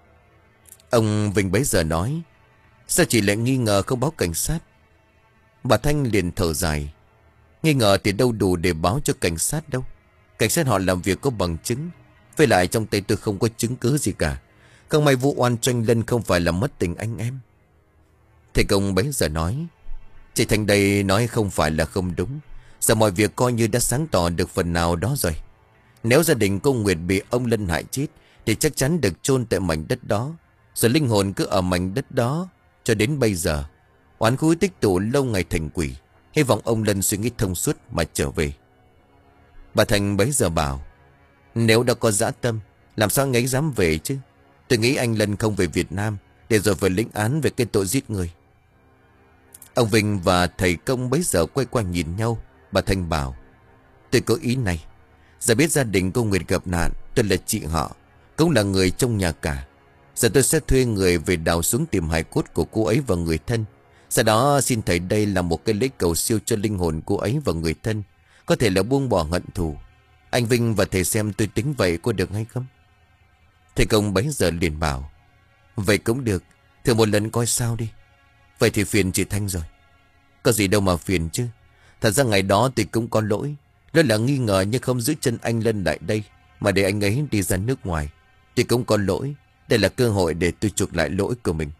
Ông Vinh bấy giờ nói: Sao chị lại nghi ngờ không báo cảnh sát? Bà Thanh liền thở dài: Nghi ngờ thì đâu đủ để báo cho cảnh sát đâu. Cảnh sát họ làm việc có bằng chứng. Với lại trong tay tôi không có chứng cứ gì cả. Không may vụ oan cho anh Lân không phải là mất tình anh em. Thầy công bấy giờ nói: Chị Thanh đây nói không phải là không đúng. Giờ mọi việc coi như đã sáng tỏ được phần nào đó rồi. Nếu gia đình cô Nguyệt bị ông Lân hại chết thì chắc chắn được chôn tại mảnh đất đó, rồi linh hồn cứ ở mảnh đất đó cho đến bây giờ. Oán khí tích tụ lâu ngày thành quỷ. Hy vọng ông Lân suy nghĩ thông suốt mà trở về. Bà Thành bấy giờ bảo: Nếu đã có dã tâm, làm sao anh ấy dám về chứ? Tôi nghĩ anh Lân không về Việt Nam để rồi phải lĩnh án về cái tội giết người. Ông Vinh và thầy công bấy giờ quay qua nhìn nhau. Bà Thanh bảo: Tôi có ý này. Giờ biết gia đình cô Nguyệt gặp nạn, tôi là chị họ, cũng là người trong nhà cả. Giờ tôi sẽ thuê người về đào xuống tìm hài cốt của cô ấy và người thân. Sau đó xin thầy đây là một cái lễ cầu siêu cho linh hồn cô ấy và người thân, có thể là buông bỏ hận thù. Anh Vinh và thầy xem tôi tính vậy có được hay không? Thầy công bấy giờ liền bảo: Vậy cũng được, thử một lần coi sao đi. Vậy thì phiền chị Thanh rồi. Có gì đâu mà phiền chứ. Thật ra ngày đó thì cũng có lỗi. Lỗi là nghi ngờ nhưng không giữ chân anh Lân lại đây, mà để anh ấy đi ra nước ngoài. Thì cũng có lỗi. Đây là cơ hội để tôi chuộc lại lỗi của mình.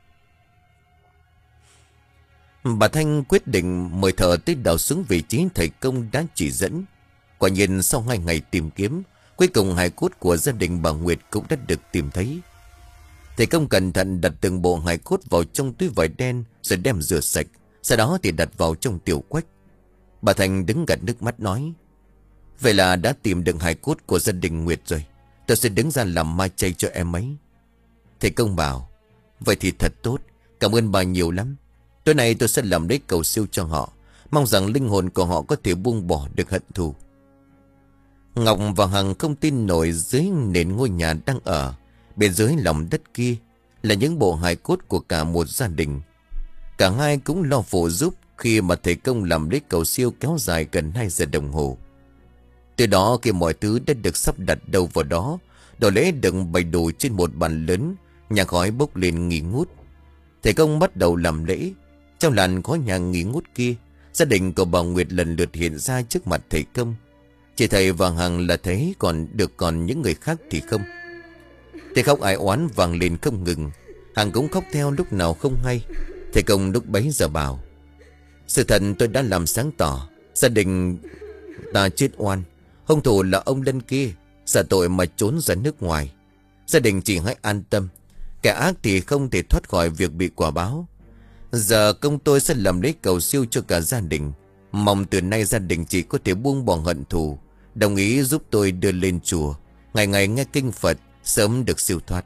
Bà Thanh quyết định mời thợ tới đào xuống vị trí thầy công đã chỉ dẫn. Quả nhiên sau hai ngày tìm kiếm, cuối cùng hài cốt của gia đình bà Nguyệt cũng đã được tìm thấy. Thầy công cẩn thận đặt từng bộ hài cốt vào trong túi vải đen rồi đem rửa sạch. Sau đó thì đặt vào trong tiểu quách. Bà Thành đứng gạt nước mắt nói: Vậy là đã tìm được hài cốt của gia đình Nguyệt rồi. Tôi sẽ đứng ra làm ma chay cho em ấy. Thầy công bảo: Vậy thì thật tốt. Cảm ơn bà nhiều lắm. Tối nay tôi sẽ làm lễ cầu siêu cho họ, mong rằng linh hồn của họ có thể buông bỏ được hận thù. Ngọc và Hằng không tin nổi dưới nền ngôi nhà đang ở, bên dưới lòng đất kia là những bộ hài cốt của cả một gia đình. Cả hai cũng lo phụ giúp khi mà thầy công làm lễ cầu siêu kéo dài gần hai giờ đồng hồ. Từ đó khi mọi thứ đã được sắp đặt đâu vào đó, đồ lễ được bày đủ trên một bàn lớn, nhang khói bốc lên nghi ngút. Thầy công bắt đầu làm lễ. Trong làn khói nhang nghi ngút kia, gia đình của bà Nguyệt lần lượt hiện ra trước mặt thầy công. Chỉ thầy và Hằng là thấy, còn được còn những người khác thì không. Thầy khóc ai oán vang lên không ngừng. Hằng cũng khóc theo lúc nào không hay. Thầy công lúc bấy giờ bảo: Sự thật tôi đã làm sáng tỏ. Gia đình ta chết oan. Hung thủ là ông Lân kia, sợ tội mà trốn ra nước ngoài. Gia đình chỉ hãy an tâm. Kẻ ác thì không thể thoát khỏi việc bị quả báo. Giờ công tôi sẽ làm lễ cầu siêu cho cả gia đình. Mong từ nay gia đình chỉ có thể buông bỏ hận thù, đồng ý giúp tôi đưa lên chùa, ngày ngày nghe kinh Phật, sớm được siêu thoát.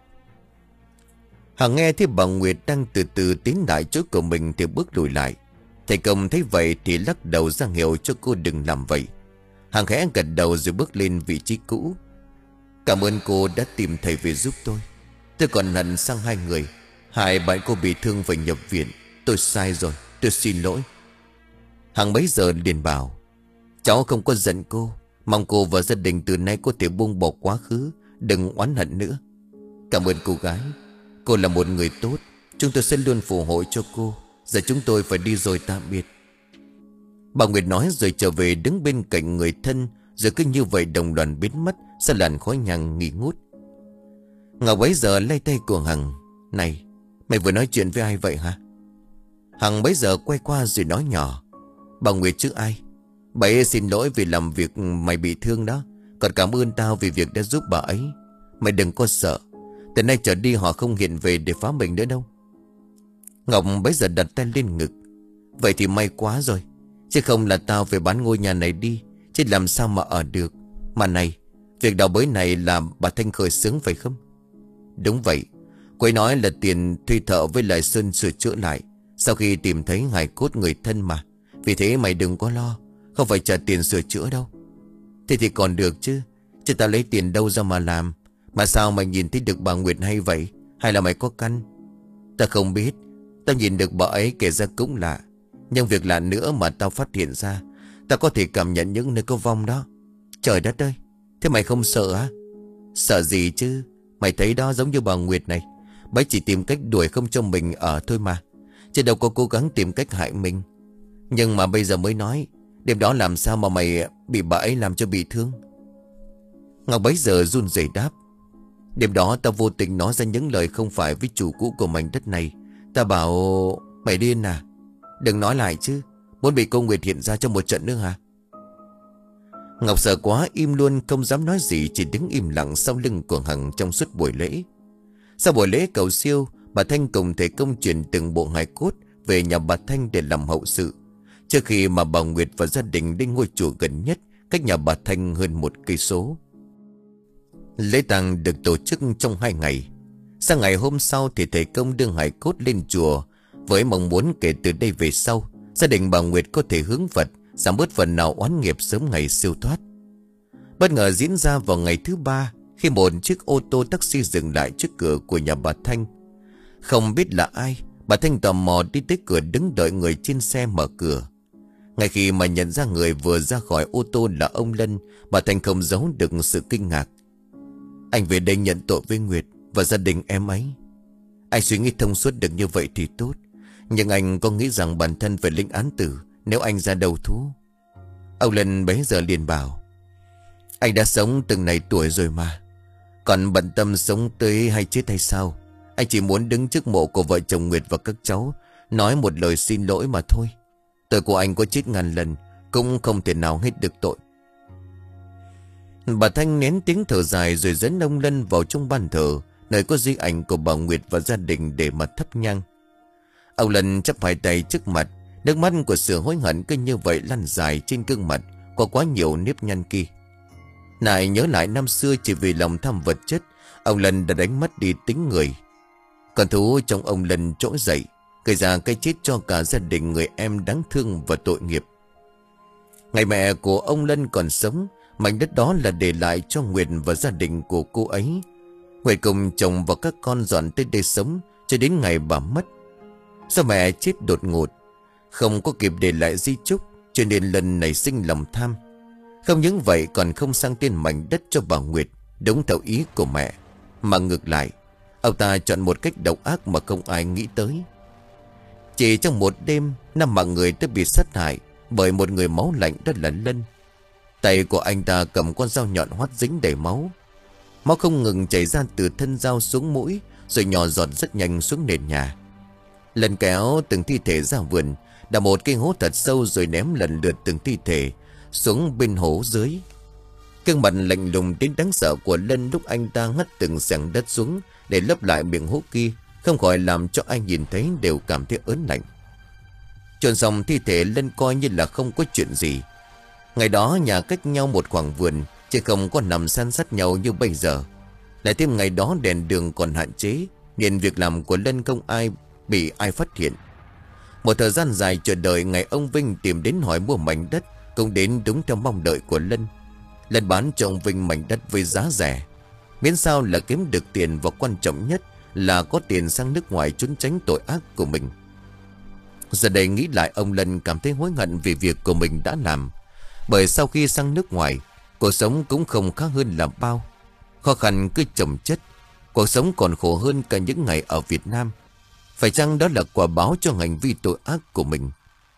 Hằng nghe thấy bà Nguyệt đang từ từ tiến lại chỗ của mình thì bước lùi lại. Thầy công thấy vậy thì lắc đầu ra hiệu cho cô đừng làm vậy. Hằng khẽ gật đầu rồi bước lên vị trí cũ. Cảm ơn cô đã tìm thầy về giúp tôi. Tôi còn hận sang hai người, hai bạn cô bị thương phải nhập viện. Tôi sai rồi, tôi xin lỗi. Hằng bấy giờ liền bảo: Cháu không có giận cô. Mong cô và gia đình từ nay có thể buông bỏ quá khứ, đừng oán hận nữa. Cảm ơn cô gái. Cô là một người tốt. Chúng tôi sẽ luôn phù hộ cho cô. Giờ chúng tôi phải đi rồi, tạm biệt. Bà Nguyệt nói rồi trở về đứng bên cạnh người thân. Rồi cứ như vậy đồng loạt biến mất sau làn khói nhang nghi ngút. Ngọc bấy giờ lay tay của Hằng: Này, mày vừa nói chuyện với ai vậy hả? Hằng bấy giờ quay qua rồi nói nhỏ: Bà Nguyệt chứ ai. Bà ấy xin lỗi vì làm việc mày bị thương đó. Còn cảm ơn tao vì việc đã giúp bà ấy. Mày đừng có sợ. Từ nay trở đi họ không hiện về để phá mình nữa đâu. Ngọc bấy giờ đặt tay lên ngực: Vậy thì may quá rồi. Chứ không là tao phải bán ngôi nhà này đi, chứ làm sao mà ở được. Mà này, việc đào bới này là bà Thanh khởi xướng phải không? Đúng vậy. Cô ấy nói là tiền thuê thợ với lại Sơn sửa chữa lại sau khi tìm thấy hài cốt người thân mà. Vì thế mày đừng có lo, không phải trả tiền sửa chữa đâu. Thế thì còn được chứ. Chứ tao lấy tiền đâu ra mà làm. Mà sao mày nhìn thấy được bà Nguyệt hay vậy? Hay là mày có căn? Tao không biết. Tao nhìn được bà ấy kể ra cũng lạ. Nhưng việc lạ nữa mà tao phát hiện ra, tao có thể cảm nhận những nơi có vong đó. Trời đất ơi, thế mày không sợ á? Sợ gì chứ. Mày thấy đó, giống như bà Nguyệt này, bà chỉ tìm cách đuổi không cho mình ở thôi mà, chứ đâu có cố gắng tìm cách hại mình. Nhưng mà bây giờ mới nói, đêm đó làm sao mà mày bị bà ấy làm cho bị thương? Ngọc bấy giờ run rẩy đáp: Đêm đó tao vô tình nói ra những lời không phải với chủ cũ của mảnh đất này. Ta bảo... Mày điên à? Đừng nói lại chứ. Muốn bị cô Nguyệt hiện ra trong một trận nữa hả? Ngọc sợ quá im luôn, không dám nói gì, chỉ đứng im lặng sau lưng của Hằng trong suốt buổi lễ. Sau buổi lễ cầu siêu, bà Thanh cùng thầy công chuyển từng bộ hài cốt về nhà bà Thanh để làm hậu sự, trước khi mà bà Nguyệt và gia đình đến ngôi chùa gần nhất, cách nhà bà Thanh hơn một cây số. Lễ tang được tổ chức trong hai ngày. Sang ngày hôm sau thì thầy công đưa hài cốt lên chùa, với mong muốn kể từ đây về sau, gia đình bà Nguyệt có thể hướng Phật, giảm bớt phần nào oán nghiệp, sớm ngày siêu thoát. Bất ngờ diễn ra vào ngày thứ ba, khi một chiếc ô tô taxi dừng lại trước cửa của nhà bà Thanh. Không biết là ai, bà Thanh tò mò đi tới cửa đứng đợi người trên xe mở cửa. Ngay khi mà nhận ra người vừa ra khỏi ô tô là ông Lân, bà Thanh không giấu được sự kinh ngạc. Anh về đây nhận tội với Nguyệt và gia đình em ấy. Anh suy nghĩ thông suốt được như vậy thì tốt, nhưng anh có nghĩ rằng bản thân phải lĩnh án tử nếu anh ra đầu thú? Ông Lân bấy giờ liền bảo, anh đã sống từng này tuổi rồi mà, còn bận tâm sống tới hay chết hay sao? Anh chỉ muốn đứng trước mộ của vợ chồng Nguyệt và các cháu, nói một lời xin lỗi mà thôi. Tội của anh có chết ngàn lần cũng không thể nào hết được tội. Bà Thanh nén tiếng thở dài rồi dẫn ông Lân vào trong ban thờ, nơi có di ảnh của bà Nguyệt và gia đình để mà thắp nhang. Ông Lân chắp hai tay trước mặt, nước mắt của sự hối hận cứ như vậy lăn dài trên gương mặt có quá nhiều nếp nhăn kia. Lại nhớ lại năm xưa chỉ vì lòng tham vật chất, ông Lân đã đánh mất đi tính người. Con thú trong ông Lân trỗi dậy, gây ra cái chết cho cả gia đình người em đáng thương và tội nghiệp. Ngày mẹ của ông Lân còn sống, mảnh đất đó là để lại cho Nguyệt và gia đình của cô ấy. Nguyệt cùng chồng và các con dọn tới đây sống cho đến ngày bà mất. Do mẹ chết đột ngột, không có kịp để lại di chúc, cho nên Lân nảy sinh lòng tham. Không những vậy còn không sang tên mảnh đất cho bà Nguyệt đúng theo ý của mẹ, mà ngược lại, ông ta chọn một cách độc ác mà không ai nghĩ tới. Chỉ trong một đêm, năm mạng người đã bị sát hại bởi một người máu lạnh, đó là Lân. Tay của anh ta cầm con dao nhọn hoắt dính đầy máu. Máu không ngừng chảy ra từ thân dao xuống mũi, rồi nhỏ giọt rất nhanh xuống nền nhà. Lân kéo từng thi thể ra vườn, đào một cái hố thật sâu rồi ném lần lượt từng thi thể xuống bên hố dưới. Gương mặt lạnh lùng đến đáng sợ của Lân lúc anh ta hất từng xẻng đất xuống để lấp lại miệng hố kia, không khỏi làm cho ai nhìn thấy đều cảm thấy ớn lạnh. Chôn xong thi thể, Lân coi như là không có chuyện gì. Ngày đó nhà cách nhau một khoảng vườn, chứ không có nằm san sát nhau như bây giờ. Lại thêm ngày đó đèn đường còn hạn chế, nên việc làm của Lân không ai bị ai phát hiện. Một thời gian dài chờ đợi ngày ông Vinh tìm đến hỏi mua mảnh đất cũng đến đúng theo mong đợi của Lân. Lân bán cho ông Vinh mảnh đất với giá rẻ, miễn sao là kiếm được tiền, và quan trọng nhất là có tiền sang nước ngoài trốn tránh tội ác của mình. Giờ đây nghĩ lại, ông Lân cảm thấy hối hận vì việc của mình đã làm. Bởi sau khi sang nước ngoài, cuộc sống cũng không khác hơn là bao. Khó khăn cứ chồng chất, cuộc sống còn khổ hơn cả những ngày ở Việt Nam. Phải chăng đó là quả báo cho hành vi tội ác của mình?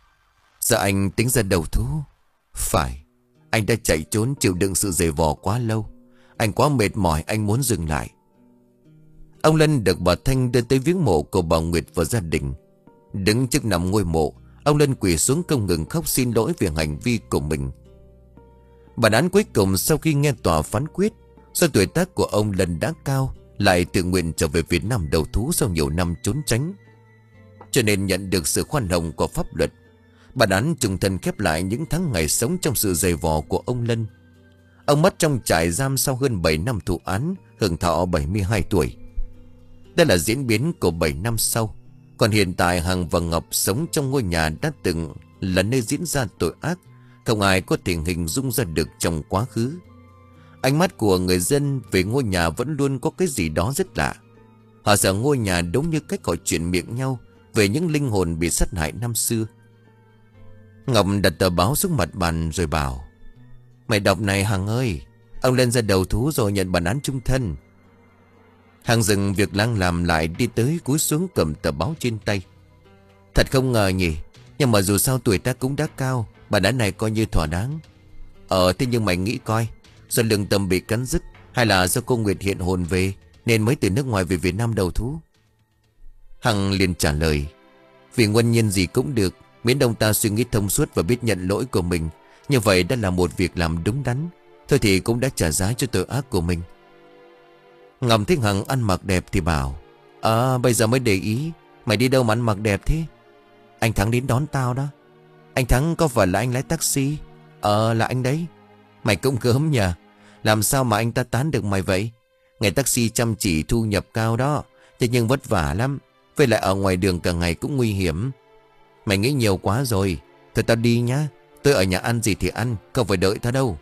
Giờ anh tính ra đầu thú. Phải, anh đã chạy trốn chịu đựng sự giày vò quá lâu. Anh quá mệt mỏi, anh muốn dừng lại. Ông Lân được bà Thanh đưa tới viếng mộ của bà Nguyệt và gia đình. Đứng trước nằm ngôi mộ, ông Lân quỳ xuống không ngừng khóc xin lỗi về hành vi của mình. Bản án cuối cùng sau khi nghe tòa phán quyết, do tuổi tác của ông Lân đã cao, lại tự nguyện trở về Việt Nam đầu thú sau nhiều năm trốn tránh, cho nên nhận được sự khoan hồng của pháp luật. Bản án trùng thân khép lại những tháng ngày sống trong sự dày vò của ông Lân. Ông mất trong trại giam sau hơn bảy năm thụ án, hưởng thọ bảy mươi hai tuổi. Đây là diễn biến của bảy năm sau. Còn hiện tại, Hằng và Ngọc sống trong ngôi nhà đã từng là nơi diễn ra tội ác, không ai có thể hình dung ra được trong quá khứ. Ánh mắt của người dân về ngôi nhà vẫn luôn có cái gì đó rất lạ. Họ sợ ngôi nhà đúng như cách họ chuyện miệng nhau về những linh hồn bị sát hại năm xưa. Ngọc đặt tờ báo xuống mặt bàn rồi bảo, mày đọc này Hằng ơi, ông lên ra đầu thú rồi, nhận bản án chung thân. Hằng dừng việc đang làm lại, đi tới cúi xuống cầm tờ báo trên tay. Thật không ngờ nhỉ, nhưng mà dù sao tuổi ta cũng đã cao, bản án này coi như thỏa đáng. Ờ thế nhưng mày nghĩ coi, do lương tâm bị cắn rứt, hay là do cô Nguyệt hiện hồn về nên mới từ nước ngoài về Việt Nam đầu thú? Hằng liền trả lời, Vì nguyên nhân gì cũng được, miễn ông ta suy nghĩ thông suốt và biết nhận lỗi của mình. Như vậy đã là một việc làm đúng đắn. Thôi thì cũng đã trả giá cho tội ác của mình. Ngọc thấy Hằng ăn mặc đẹp thì bảo: À bây giờ mới để ý, mày đi đâu mà ăn mặc đẹp thế? Anh Thắng đến đón tao đó. Anh Thắng có phải là anh lái taxi? Ờ là anh đấy. Mày cũng gớm nhờ. Làm sao mà anh ta tán được mày vậy? Ngày taxi chăm chỉ thu nhập cao đó, thế nhưng vất vả lắm. Với lại ở ngoài đường cả ngày cũng nguy hiểm. Mày nghĩ nhiều quá rồi. Thôi tao đi nhá. Tôi ở nhà ăn gì thì ăn, không phải đợi tao đâu.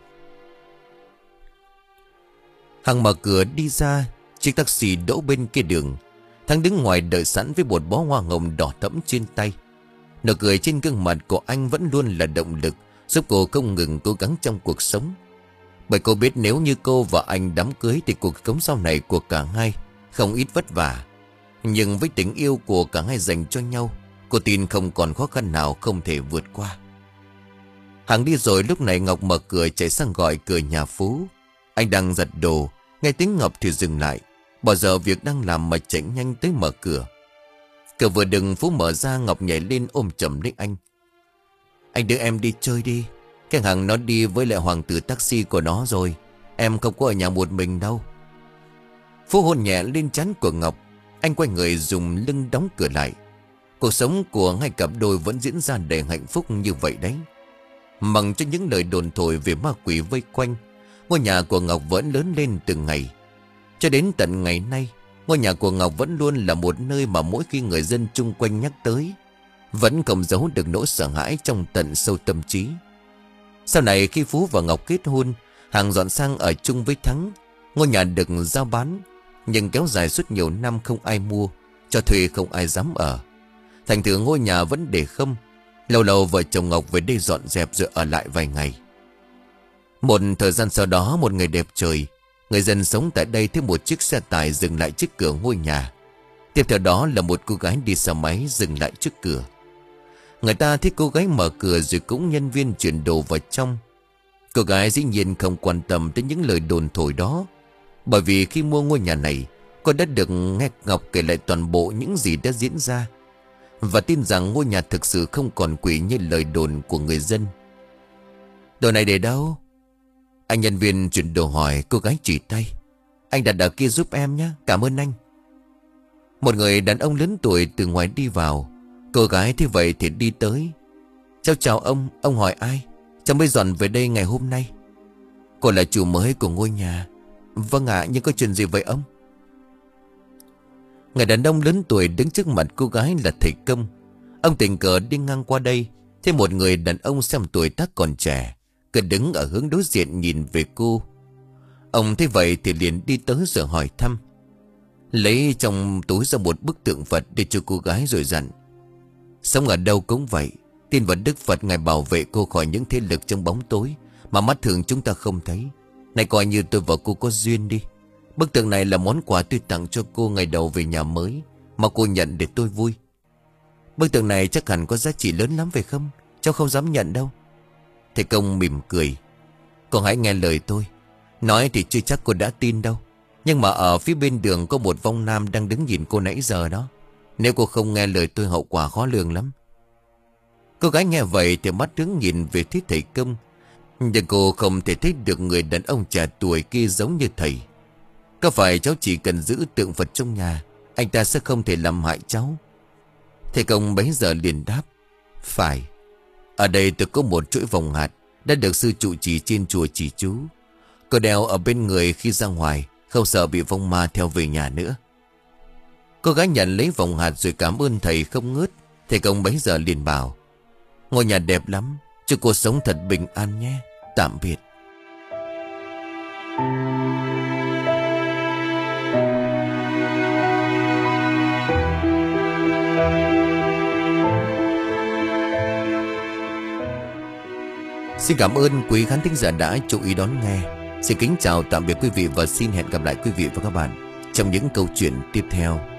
Hằng mở cửa đi ra. Chiếc taxi đỗ bên kia đường. Thắng đứng ngoài đợi sẵn với một bó hoa hồng đỏ thẫm trên tay. Nụ cười trên gương mặt của anh vẫn luôn là động lực giúp cô không ngừng cố gắng trong cuộc sống. Bởi cô biết nếu như cô và anh đám cưới thì cuộc sống sau này của cả hai không ít vất vả. Nhưng với tình yêu của cả hai dành cho nhau, cô tin không còn khó khăn nào không thể vượt qua. Hằng đi rồi, lúc này Ngọc mở cửa chạy sang gọi cửa nhà Phú. Anh đang giặt đồ, nghe tiếng Ngọc thì dừng lại, bỏ dở việc đang làm mà chạy nhanh tới mở cửa. Cửa vừa đừng Phú mở ra, Ngọc nhảy lên ôm chầm lấy anh. Anh đưa em đi chơi đi. Cái Hằng nó đi với lại hoàng tử taxi của nó rồi. Em không có ở nhà một mình đâu. Phú hôn nhẹ lên trán của Ngọc. Anh quay người dùng lưng đóng cửa lại. Cuộc sống của hai cặp đôi vẫn diễn ra đầy hạnh phúc như vậy đấy. Mặc cho những lời đồn thổi về ma quỷ vây quanh, ngôi nhà của Ngọc vẫn lớn lên từng ngày. Cho đến tận ngày nay, ngôi nhà của Ngọc vẫn luôn là một nơi mà mỗi khi người dân chung quanh nhắc tới, vẫn không giấu được nỗi sợ hãi trong tận sâu tâm trí. Sau này khi Phú và Ngọc kết hôn, Hằng dọn sang ở chung với Thắng. Ngôi nhà được giao bán, nhưng kéo dài suốt nhiều năm không ai mua, cho thuê không ai dám ở. Thành thử ngôi nhà vẫn để không. Lâu lâu vợ chồng Ngọc về đây dọn dẹp rồi ở lại vài ngày. Một thời gian sau đó, một ngày đẹp trời, người dân sống tại đây thấy một chiếc xe tải dừng lại trước cửa ngôi nhà. Tiếp theo đó là một cô gái đi xe máy dừng lại trước cửa. Người ta thấy cô gái mở cửa rồi cũng nhân viên chuyển đồ vào trong. Cô gái dĩ nhiên không quan tâm tới những lời đồn thổi đó, bởi vì khi mua ngôi nhà này, cô đã được nghe Ngọc kể lại toàn bộ những gì đã diễn ra, và tin rằng ngôi nhà thực sự không còn quỷ như lời đồn của người dân. Đồ này để đâu? Anh nhân viên chuyển đồ hỏi. Cô gái chỉ tay. Anh đặt ở kia giúp em nhé, cảm ơn anh. Một người đàn ông lớn tuổi từ ngoài đi vào. Cô gái thế vậy thì đi tới. Cháu chào ông, ông hỏi ai? Cháu mới dọn về đây ngày hôm nay. Cô là chủ mới của ngôi nhà. Vâng ạ, nhưng có chuyện gì vậy ông? Người đàn ông lớn tuổi đứng trước mặt cô gái là thầy Công. Ông tình cờ đi ngang qua đây, thấy một người đàn ông xem tuổi tác còn trẻ, cứ đứng ở hướng đối diện nhìn về cô. Ông thấy vậy thì liền đi tới rồi hỏi thăm. Lấy trong túi ra một bức tượng Phật để cho cô gái rồi dặn. Sống ở đâu cũng vậy, tin vào Đức Phật, Ngài bảo vệ cô khỏi những thế lực trong bóng tối mà mắt thường chúng ta không thấy. Này coi như tôi và cô có duyên đi. Bức tượng này là món quà tôi tặng cho cô ngày đầu về nhà mới, mà cô nhận để tôi vui. Bức tượng này chắc hẳn có giá trị lớn lắm phải không? Cháu không dám nhận đâu. Thầy Công mỉm cười. Cô hãy nghe lời tôi. Nói thì chưa chắc cô đã tin đâu, nhưng mà ở phía bên đường có một vong nam đang đứng nhìn cô nãy giờ đó. Nếu cô không nghe lời tôi, hậu quả khó lường lắm. Cô gái nghe vậy thì mắt đứng nhìn về phía thầy Công, nhưng cô không thể thấy được người đàn ông trẻ tuổi kia giống như thầy. Có phải cháu chỉ cần giữ tượng Phật trong nhà, anh ta sẽ không thể làm hại cháu? Thầy Công bấy giờ liền đáp. Phải. Ở đây tôi có một chuỗi vòng hạt đã được sư trụ trì trên chùa chỉ chú. Cô đeo ở bên người khi ra ngoài, không sợ bị vong ma theo về nhà nữa. Cô gái nhận lấy vòng hạt rồi cảm ơn thầy không ngớt. Thầy Công bấy giờ liền bảo. Ngôi nhà đẹp lắm, chúc cô sống thật bình an nhé. Tạm biệt. Xin cảm ơn quý khán thính giả đã chú ý đón nghe. Xin kính chào tạm biệt quý vị và xin hẹn gặp lại quý vị và các bạn trong những câu chuyện tiếp theo.